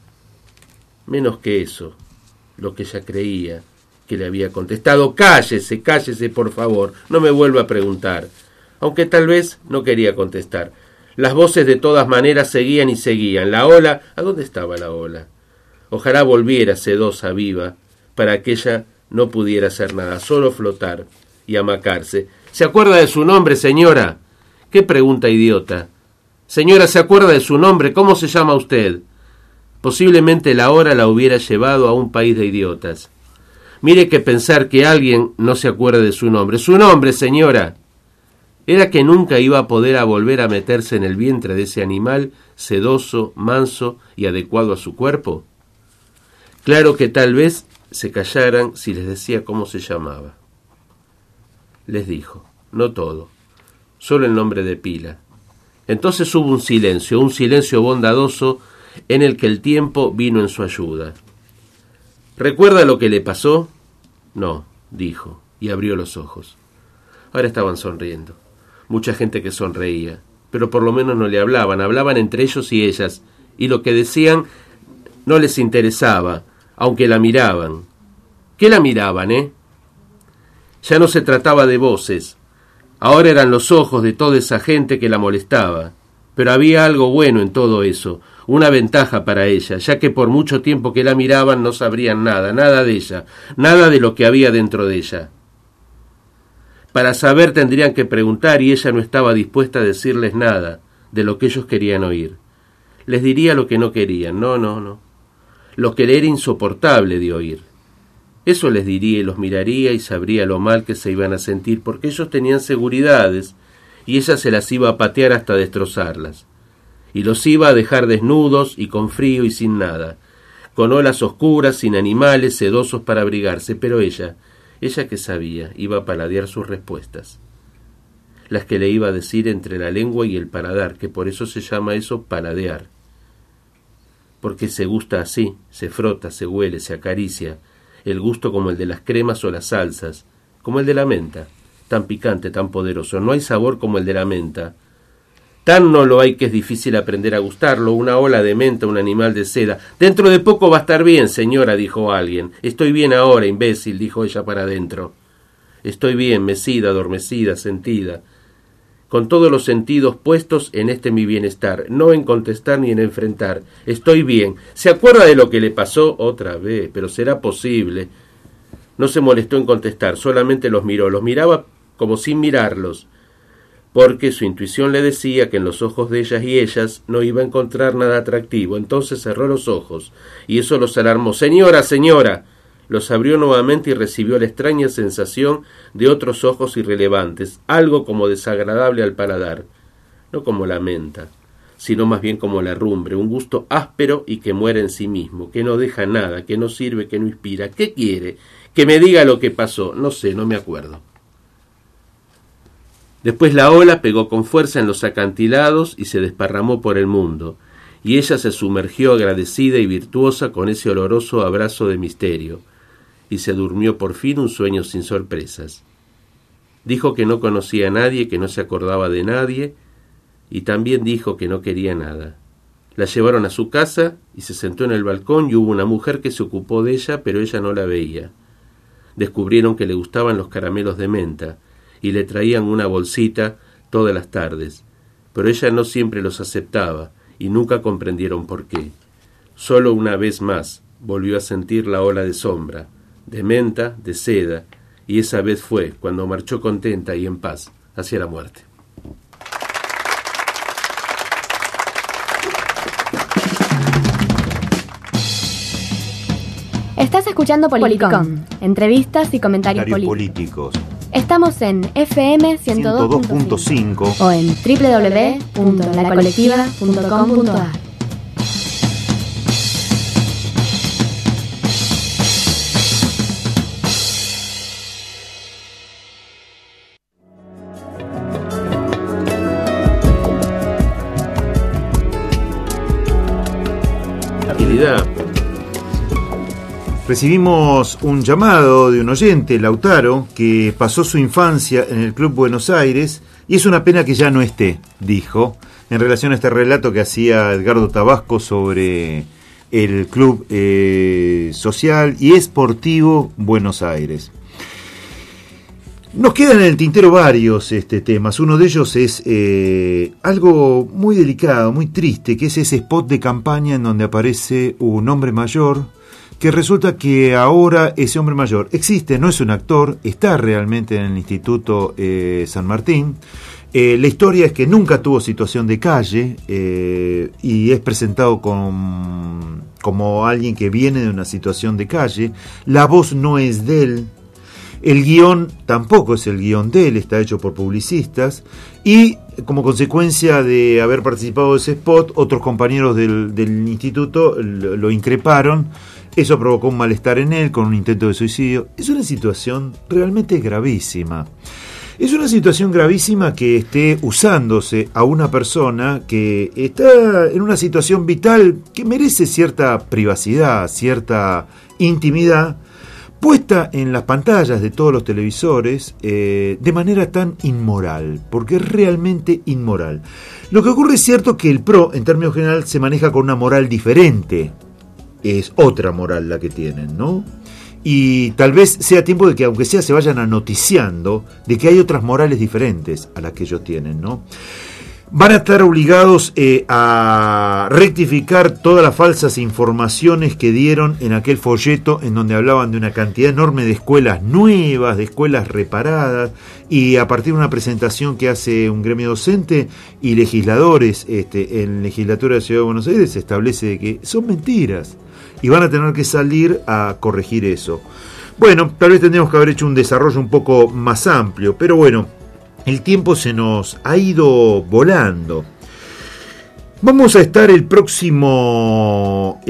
Menos que eso, lo que ella creía que le había contestado. Cállese, cállese, por favor, no me vuelva a preguntar. Aunque tal vez no quería contestar. Las voces de todas maneras seguían y seguían. La ola, ¿a dónde estaba la ola? Ojalá volviera sedosa, viva, para que ella no pudiera hacer nada, solo flotar y amacarse. ¿Se acuerda de su nombre, señora? ¿Qué pregunta idiota? Señora, ¿se acuerda de su nombre? ¿Cómo se llama usted? Posiblemente la hora la hubiera llevado a un país de idiotas. Mire que pensar que alguien no se acuerde de su nombre. ¡Su nombre, señora! ¿Era que nunca iba a poder volver a meterse en el vientre de ese animal sedoso, manso y adecuado a su cuerpo? Claro que tal vez se callaran si les decía cómo se llamaba. Les dijo, no todo, solo el nombre de pila. Entonces hubo un silencio bondadoso en el que el tiempo vino en su ayuda. ¿Recuerda lo que le pasó? No, dijo, y abrió los ojos. Ahora estaban sonriendo. Mucha gente que sonreía, pero por lo menos no le hablaban entre ellos y ellas, y lo que decían no les interesaba, aunque la miraban. ¿Qué la miraban, Ya no se trataba de voces, ahora eran los ojos de toda esa gente que la molestaba, pero había algo bueno en todo eso, una ventaja para ella, ya que por mucho tiempo que la miraban no sabrían nada de ella, nada de lo que había dentro de ella. Para saber tendrían que preguntar y ella no estaba dispuesta a decirles nada de lo que ellos querían oír. Les diría lo que no querían, no, lo que le era insoportable de oír. Eso les diría y los miraría y sabría lo mal que se iban a sentir porque ellos tenían seguridades y ella se las iba a patear hasta destrozarlas. Y los iba a dejar desnudos y con frío y sin nada, con olas oscuras, sin animales, sedosos para abrigarse, pero ella que sabía, iba a paladear sus respuestas, las que le iba a decir entre la lengua y el paladar, que por eso se llama eso paladear, porque se gusta así, se frota, se huele, se acaricia, el gusto como el de las cremas o las salsas, como el de la menta, tan picante, tan poderoso, no hay sabor como el de la menta, tan no lo hay que es difícil aprender a gustarlo, una ola de menta, un animal de seda. Dentro de poco va a estar bien, señora, dijo alguien. Estoy bien ahora, imbécil, dijo ella para adentro. Estoy bien, mecida, adormecida, sentida, con todos los sentidos puestos en este mi bienestar, no en contestar ni en enfrentar. Estoy bien. ¿Se acuerda de lo que le pasó? Otra vez, pero será posible. No se molestó en contestar, solamente los miraba como sin mirarlos, porque su intuición le decía que en los ojos de ellas y ellas no iba a encontrar nada atractivo. Entonces cerró los ojos, y eso los alarmó. «Señora, señora». Los abrió nuevamente y recibió la extraña sensación de otros ojos irrelevantes, algo como desagradable al paladar, no como la menta, sino más bien como la herrumbre, un gusto áspero y que muere en sí mismo, que no deja nada, que no sirve, que no inspira. ¿Qué quiere? Que me diga lo que pasó. No sé, no me acuerdo. Después la ola pegó con fuerza en los acantilados y se desparramó por el mundo, y ella se sumergió agradecida y virtuosa con ese oloroso abrazo de misterio, y se durmió por fin un sueño sin sorpresas. Dijo que no conocía a nadie, que no se acordaba de nadie, y también dijo que no quería nada. La llevaron a su casa y se sentó en el balcón y hubo una mujer que se ocupó de ella, pero ella no la veía. Descubrieron que le gustaban los caramelos de menta, y le traían una bolsita todas las tardes, pero ella no siempre los aceptaba y nunca comprendieron por qué. Solo una vez más volvió a sentir la ola de sombra, de menta, de seda, y esa vez fue cuando marchó contenta y en paz hacia la muerte. Estás escuchando Politicón, entrevistas y comentarios políticos. Estamos en FM 102.5 o en www.lacolectiva.com.ar. Recibimos un llamado de un oyente, Lautaro, que pasó su infancia en el Club Buenos Aires y es una pena que ya no esté, dijo, en relación a este relato que hacía Edgardo Tabasco sobre el Club Social y Esportivo Buenos Aires. Nos quedan en el tintero varios temas. Uno de ellos es algo muy delicado, muy triste, que es ese spot de campaña en donde aparece un hombre mayor, que resulta que ahora ese hombre mayor existe, no es un actor, está realmente en el Instituto San Martín. La historia es que nunca tuvo situación de calle y es presentado como alguien que viene de una situación de calle. La voz no es de él. El guión tampoco es el guión de él, está hecho por publicistas y como consecuencia de haber participado de ese spot, otros compañeros del instituto lo increparon. Eso provocó un malestar en él con un intento de suicidio. Es una situación realmente gravísima. Es una situación gravísima que esté usándose a una persona que está en una situación vital que merece cierta privacidad, cierta intimidad, puesta en las pantallas de todos los televisores de manera tan inmoral, porque es realmente inmoral. Lo que ocurre es cierto que el PRO, en términos generales, se maneja con una moral diferente. Es otra moral la que tienen, ¿no? Y tal vez sea tiempo de que, aunque sea, se vayan anoticiando de que hay otras morales diferentes a las que ellos tienen, ¿no? Van a estar obligados a rectificar todas las falsas informaciones que dieron en aquel folleto en donde hablaban de una cantidad enorme de escuelas nuevas, de escuelas reparadas, y a partir de una presentación que hace un gremio docente y legisladores en legislatura de la Ciudad de Buenos Aires, se establece que son mentiras y van a tener que salir a corregir eso. Bueno, tal vez tendríamos que haber hecho un desarrollo un poco más amplio, pero bueno, el tiempo se nos ha ido volando. Vamos a estar el próximo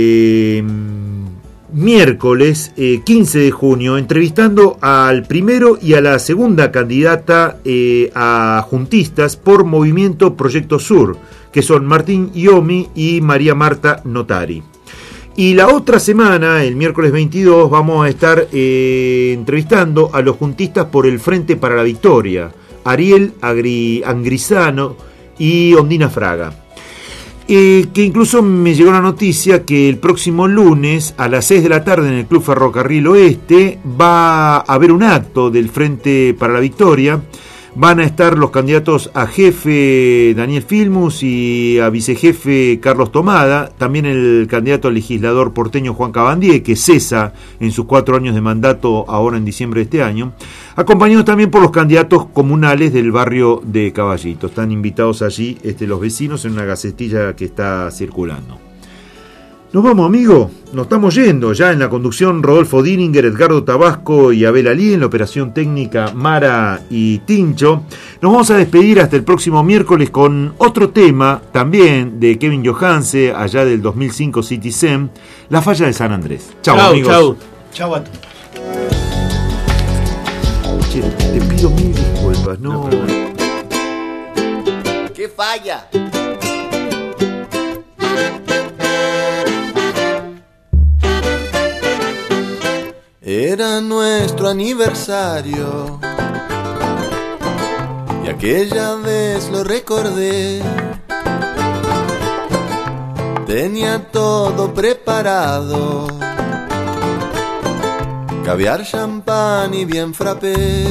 miércoles 15 de junio entrevistando al primero y a la segunda candidata a juntistas por Movimiento Proyecto Sur, que son Martín Iomi y María Marta Notari. Y la otra semana, el miércoles 22, vamos a estar entrevistando a los juntistas por el Frente para la Victoria, Ariel Angrisano y Ondina Fraga. Que incluso me llegó la noticia que el próximo lunes a las 6 de la tarde en el Club Ferrocarril Oeste va a haber un acto del Frente para la Victoria. Van a estar los candidatos a jefe Daniel Filmus y a vicejefe Carlos Tomada, también el candidato a legislador porteño Juan Cabandier, que cesa en sus 4 años de mandato ahora en diciembre de este año, acompañados también por los candidatos comunales del barrio de Caballito. Están invitados allí los vecinos en una gacetilla que está circulando. Nos vamos, amigo, nos estamos yendo. Ya en la conducción Rodolfo Dininger, Edgardo Tabasco y Abel Alí, en la operación técnica Mara y Tincho. Nos vamos a despedir hasta el próximo miércoles con otro tema también de Kevin Johanse, allá del 2005 Citizen, La Falla de San Andrés. Chau, amigos. Chau a todos. Che, te pido mil disculpas, no. ¿Qué falla? Era nuestro aniversario y aquella vez lo recordé. Tenía todo preparado, caviar, champán y bien frappé.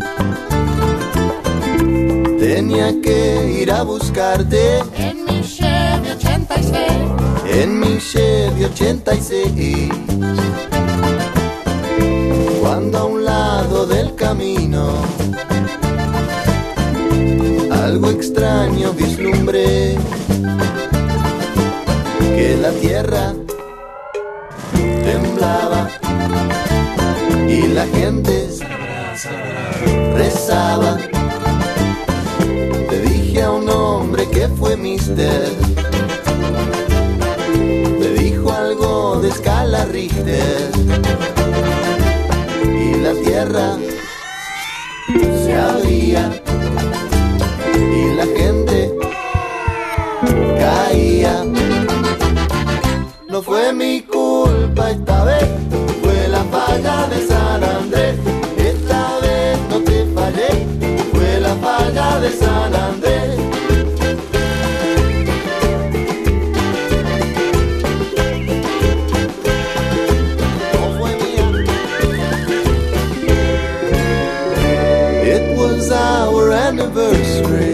Tenía que ir a buscarte en mi Chevy 86. En mi Chevy 86. Cuando a un lado del camino algo extraño vislumbré, que la tierra temblaba y la gente rezaba. Te dije a un hombre que fue mister, me dijo algo de escala Richter, y la tierra se abría y la gente caía. No fue mi culpa esta vez, de San Andrés. It was our anniversary,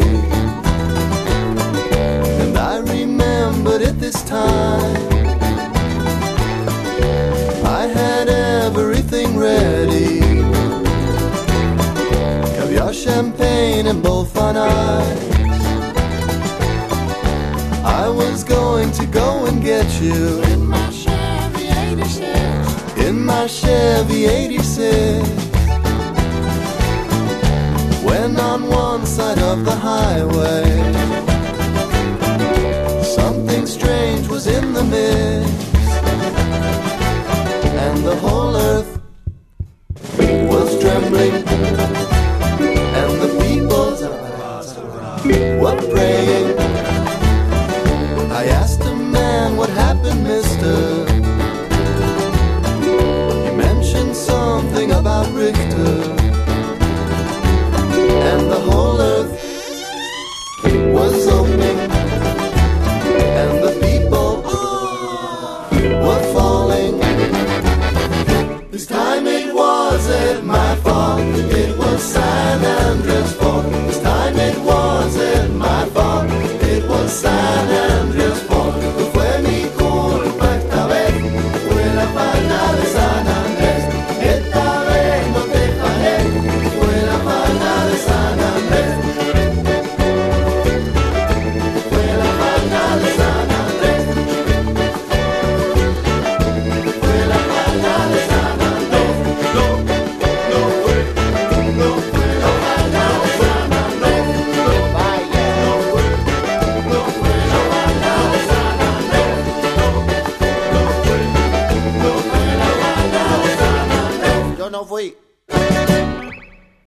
and I remembered it this time. I had everything ready, caviar, champagne, and both on ice. I was going to go and get you in my Chevy 86. In my Chevy 86. When on one side of the highway, something strange was in the mist, and the whole earth was trembling, and the people were praying.